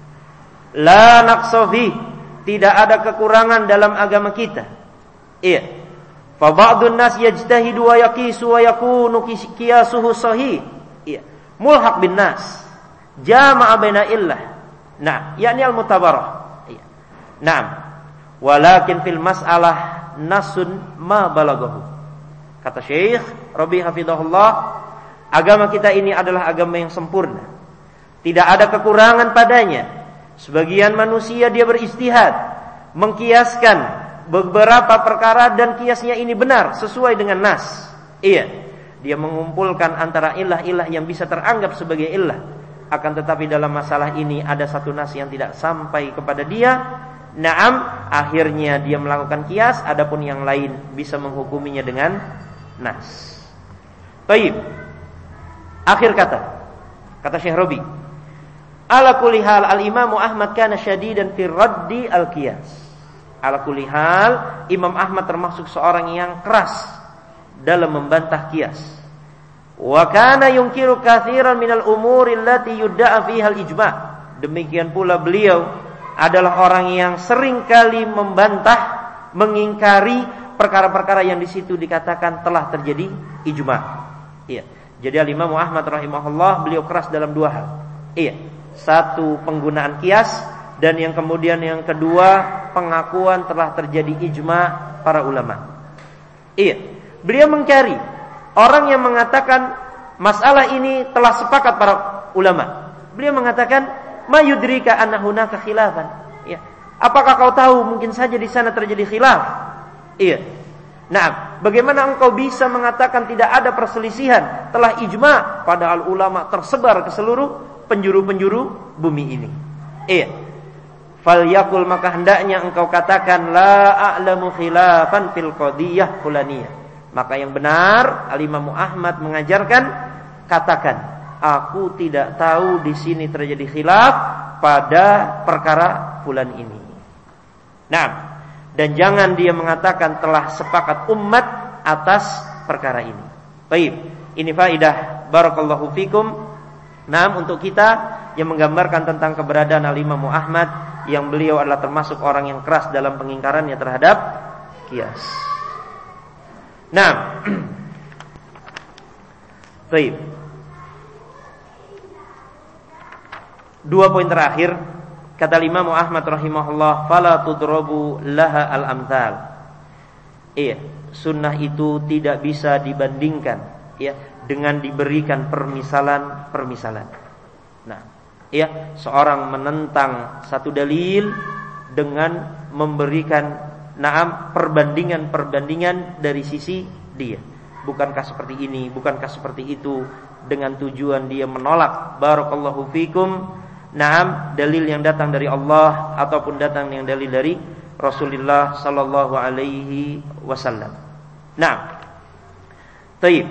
La naqsafi, tidak ada kekurangan dalam agama kita. Iya. Fa ba'dun nas yajtahidu wa yaqisu wa yakunu qiyasuhu sahih. Iya. Mulhaq bin nas. Jama'a baina illah. Nah, yakni al-mutabarah. Iya. Naam. Walakin fil mas'alah nasun ma balagahu. Kata Syekh Rabi hafizahullah, agama kita ini adalah agama yang sempurna. Tidak ada kekurangan padanya. Sebagian manusia dia beristihad, mengkiaskan beberapa perkara dan kiasnya ini benar sesuai dengan nas. Iya, dia mengumpulkan antara ilah-ilah yang bisa teranggap sebagai ilah. Akan tetapi dalam masalah ini ada satu nas yang tidak sampai kepada dia. Naam, akhirnya dia melakukan kias, adapun yang lain bisa menghukuminya dengan nas. Baik. Akhir kata Syekh Rabi, ala kulli hal al-Imam Ahmad kana syadidan fi raddi al-qiyas. Ala kulli hal Imam Ahmad termasuk seorang yang keras dalam membantah qiyas. Wa kana yunkiru katsiran minal umuri allati yudda'a fiha al-ijma'. Demikian pula beliau adalah orang yang sering kali membantah, mengingkari perkara-perkara yang di situ dikatakan telah terjadi ijma'. Iya. Jadi al-Imam Ahmad rahimahullah beliau keras dalam dua hal. Iya. Satu, penggunaan kias, dan yang kemudian yang kedua, pengakuan telah terjadi ijma' para ulama. Iya. Beliau mengingkari orang yang mengatakan masalah ini telah sepakat para ulama. Beliau mengatakan ma yudrika anna hunaka khilafan. Ya. Apakah kau tahu mungkin saja di sana terjadi khilaf? Iya. Nah, bagaimana engkau bisa mengatakan tidak ada perselisihan telah ijma' padahal ulama tersebar ke seluruh penjuru-penjuru bumi ini? Iya. Falyakul, maka hendaknya engkau katakan la a'lamu khilafan fil qadiyah fulaniyah. Maka yang benar al-Imam Ahmad mengajarkan, katakan aku tidak tahu di sini terjadi khilaf pada perkara fulan ini. Nah, dan jangan dia mengatakan telah sepakat umat atas perkara ini. Baik, ini faidah barakallahu fikum. Nah, untuk kita yang menggambarkan tentang keberadaan al-Imam Ahmad, yang beliau adalah termasuk orang yang keras dalam pengingkarannya terhadap qiyas. Nah, baik. Dua poin terakhir, kata Imam Ahmad rahimahullah, fala tudrabu laha al-amthal. Iya, sunnah itu tidak bisa dibandingkan ya dengan diberikan permisalan. Nah, ya, seorang menentang satu dalil dengan memberikan perbandingan dari sisi dia. Bukankah seperti ini, bukankah seperti itu, dengan tujuan dia menolak barakallahu fikum dalil yang datang dari Allah ataupun datang yang dalil dari Rasulullah sallallahu alaihi wasallam. Nah, taib.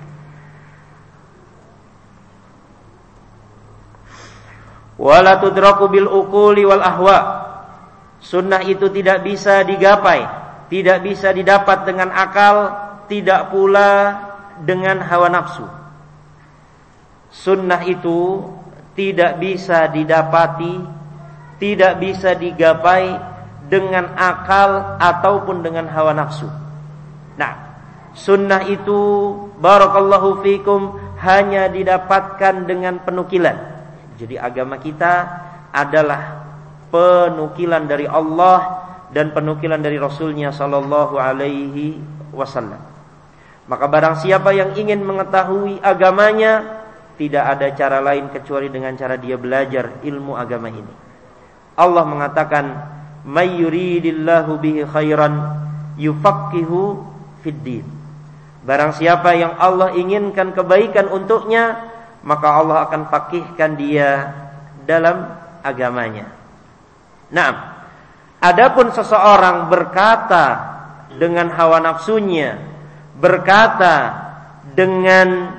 Wala tudraku bil uquli wal ahwa. Sunnah itu tidak bisa digapai, tidak bisa didapat dengan akal, tidak pula dengan hawa nafsu. Sunnah itu tidak bisa didapati, tidak bisa digapai dengan akal ataupun dengan hawa nafsu. Nah, sunnah itu barakallahu fikum hanya didapatkan dengan penukilan. Jadi agama kita adalah penukilan dari Allah dan penukilan dari Rasulnya sallallahu alaihi wasallam. Maka barang siapa yang ingin mengetahui agamanya, tidak ada cara lain kecuali dengan cara dia belajar ilmu agama ini. Allah mengatakan, "May yuridillahu bihi khairan yufaqihu fid din." Barang siapa yang Allah inginkan kebaikan untuknya, maka Allah akan faqihkan dia dalam agamanya. Nah, adapun seseorang berkata dengan hawa nafsunya, berkata dengan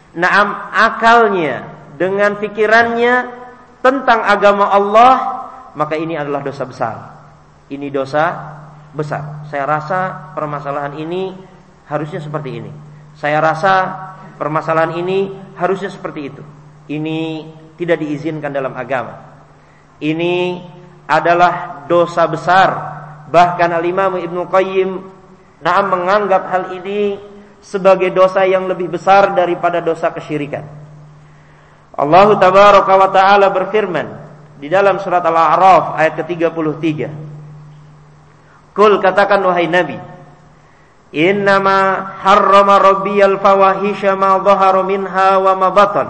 akalnya, dengan pikirannya tentang agama Allah, maka ini adalah dosa besar. Ini dosa besar. Saya rasa permasalahan ini harusnya seperti ini. Saya rasa permasalahan ini harusnya seperti itu. Ini tidak diizinkan dalam agama. Ini adalah dosa besar. Bahkan Al-Imam Ibnu Qayyim menganggap hal ini sebagai dosa yang lebih besar daripada dosa kesyirikan. Allah tabaraka wa taala berfirman di dalam surat Al-A'raf ayat ke-33. Qul, katakan wahai Nabi, innama harrama rabbiyal fawahisha ma dhahara minha wa ma batan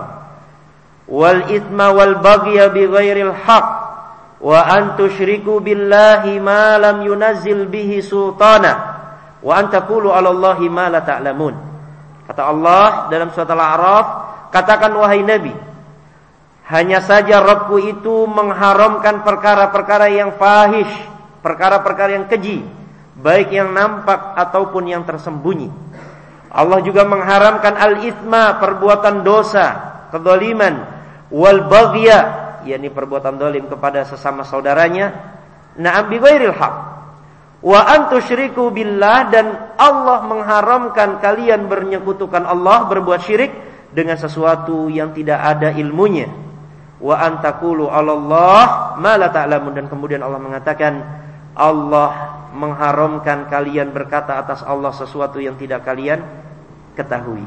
wal itsma wal baghya bighairil haqq wa an tusyriku billahi ma lam yunazzil bihi sultana wa an taqulu 'ala Allahi ma la ta'lamun. Kata Allah dalam surat Al-A'raf, katakan wahai Nabi, hanya saja Rabbku itu mengharamkan perkara-perkara yang fahish, perkara-perkara yang keji, baik yang nampak ataupun yang tersembunyi. Allah juga mengharamkan al-itsma, perbuatan dosa, kezaliman, wal baghya, yakni perbuatan zalim kepada sesama saudaranya, na'am bi ghairil haqq. Wa antusyriku billah, dan Allah mengharamkan kalian menyekutukan Allah, berbuat syirik dengan sesuatu yang tidak ada ilmunya. Wa antaqulu 'alallah ma la ta'lamun, dan kemudian Allah mengatakan Allah mengharamkan kalian berkata atas Allah sesuatu yang tidak kalian ketahui.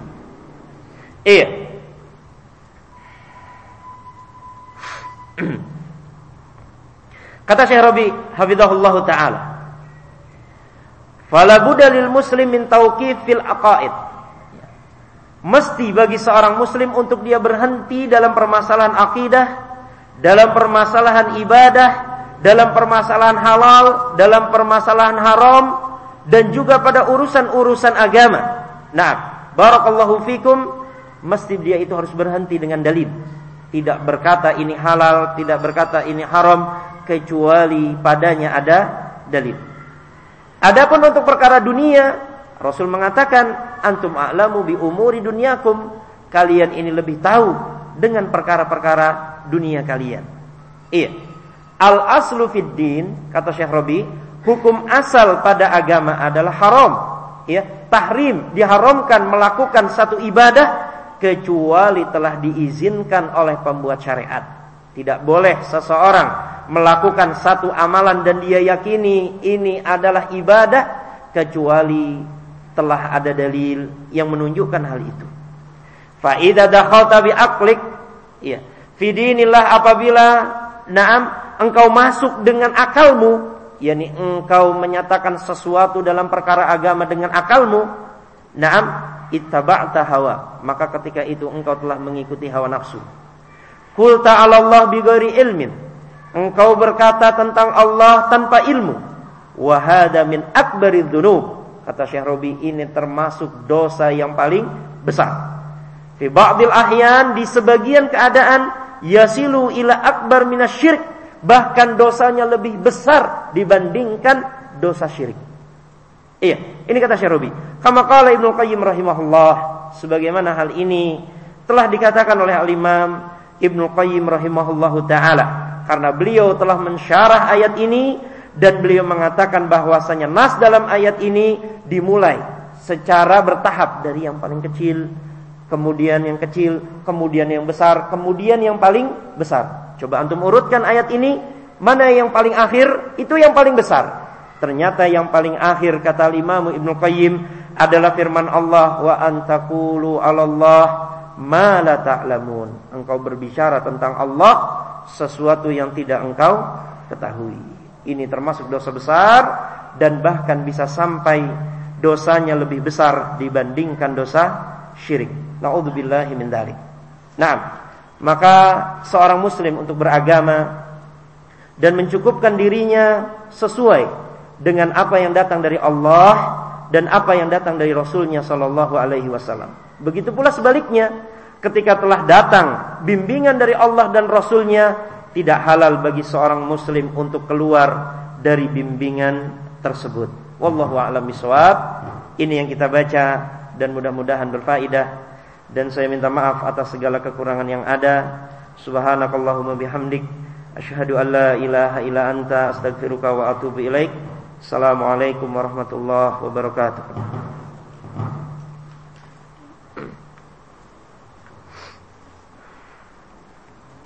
Iya. Kata Syekh Rabi hafizahullahu taala, fala budda lil muslim min tauqif fil aqaid. Mesti bagi seorang muslim untuk dia berhenti dalam permasalahan akidah, dalam permasalahan ibadah, dalam permasalahan halal, dalam permasalahan haram, dan juga pada urusan-urusan agama. Nah, barakallahu fikum, mesti dia itu harus berhenti dengan dalil. Tidak berkata ini halal, tidak berkata ini haram, kecuali padanya ada dalil. Adapun untuk perkara dunia, Rasul mengatakan, antum a'lamu bi umuri dunyakum, kalian ini lebih tahu dengan perkara-perkara dunia kalian. Iya. Al aslu fid din, kata Syekh Rabi, hukum asal pada agama adalah haram. Ya, tahrim, diharamkan melakukan satu ibadah kecuali telah diizinkan oleh pembuat syariat. Tidak boleh seseorang melakukan satu amalan dan dia yakini ini adalah ibadah kecuali telah ada dalil yang menunjukkan hal itu. Fa idza dakhalta bi aqlik, ya, fi dinillah, apabila engkau masuk dengan akalmu, yakni engkau menyatakan sesuatu dalam perkara agama dengan akalmu, ittaba'ta hawa, maka ketika itu engkau telah mengikuti hawa nafsu. Qul ta'ala Allah bi ghairi ilmin, engkau berkata tentang Allah tanpa ilmu. Wa hadza min akbaridz dzunub, kata Syekh Rabi, ini termasuk dosa yang paling besar. Fi ba'dil ahyan, di sebagian keadaan, yasilu ila akbar minasyirik, bahkan dosanya lebih besar dibandingkan dosa syirik. Iya, ini kata Syekh Rabi. Kama qala Ibnu Qayyim rahimahullah, sebagaimana hal ini telah dikatakan oleh Al-Imam Ibnu Qayyim rahimahullahu taala, karena beliau telah mensyarah ayat ini dan beliau mengatakan bahwasanya nas dalam ayat ini dimulai secara bertahap dari yang paling kecil, kemudian yang kecil, kemudian yang besar, kemudian yang paling besar. Coba antum urutkan ayat ini, mana yang paling akhir, itu yang paling besar. Ternyata yang paling akhir, kata Imam Ibnu Qayyim, adalah firman Allah, wa antaqulu 'alallah ma la ta'lamun. Engkau berbicara tentang Allah sesuatu yang tidak engkau ketahui. Ini termasuk dosa besar, dan bahkan bisa sampai dosanya lebih besar dibandingkan dosa syirik. Na'udzubillahi min dzalik. Nah, maka seorang muslim untuk beragama dan mencukupkan dirinya sesuai dengan apa yang datang dari Allah dan apa yang datang dari Rasulnya sallallahu alaihi wasallam. Begitu pula sebaliknya, ketika telah datang bimbingan dari Allah dan Rasulnya, tidak halal bagi seorang muslim untuk keluar dari bimbingan tersebut. Wallahu a'lam bishawab. Ini yang kita baca dan mudah-mudahan berfaedah. Dan saya minta maaf atas segala kekurangan yang ada. Subhanakallahumma bihamdik, asyhadu an la ilaha illa anta, astaghfiruka wa atubu ilaik. Assalamualaikum warahmatullahi wabarakatuh.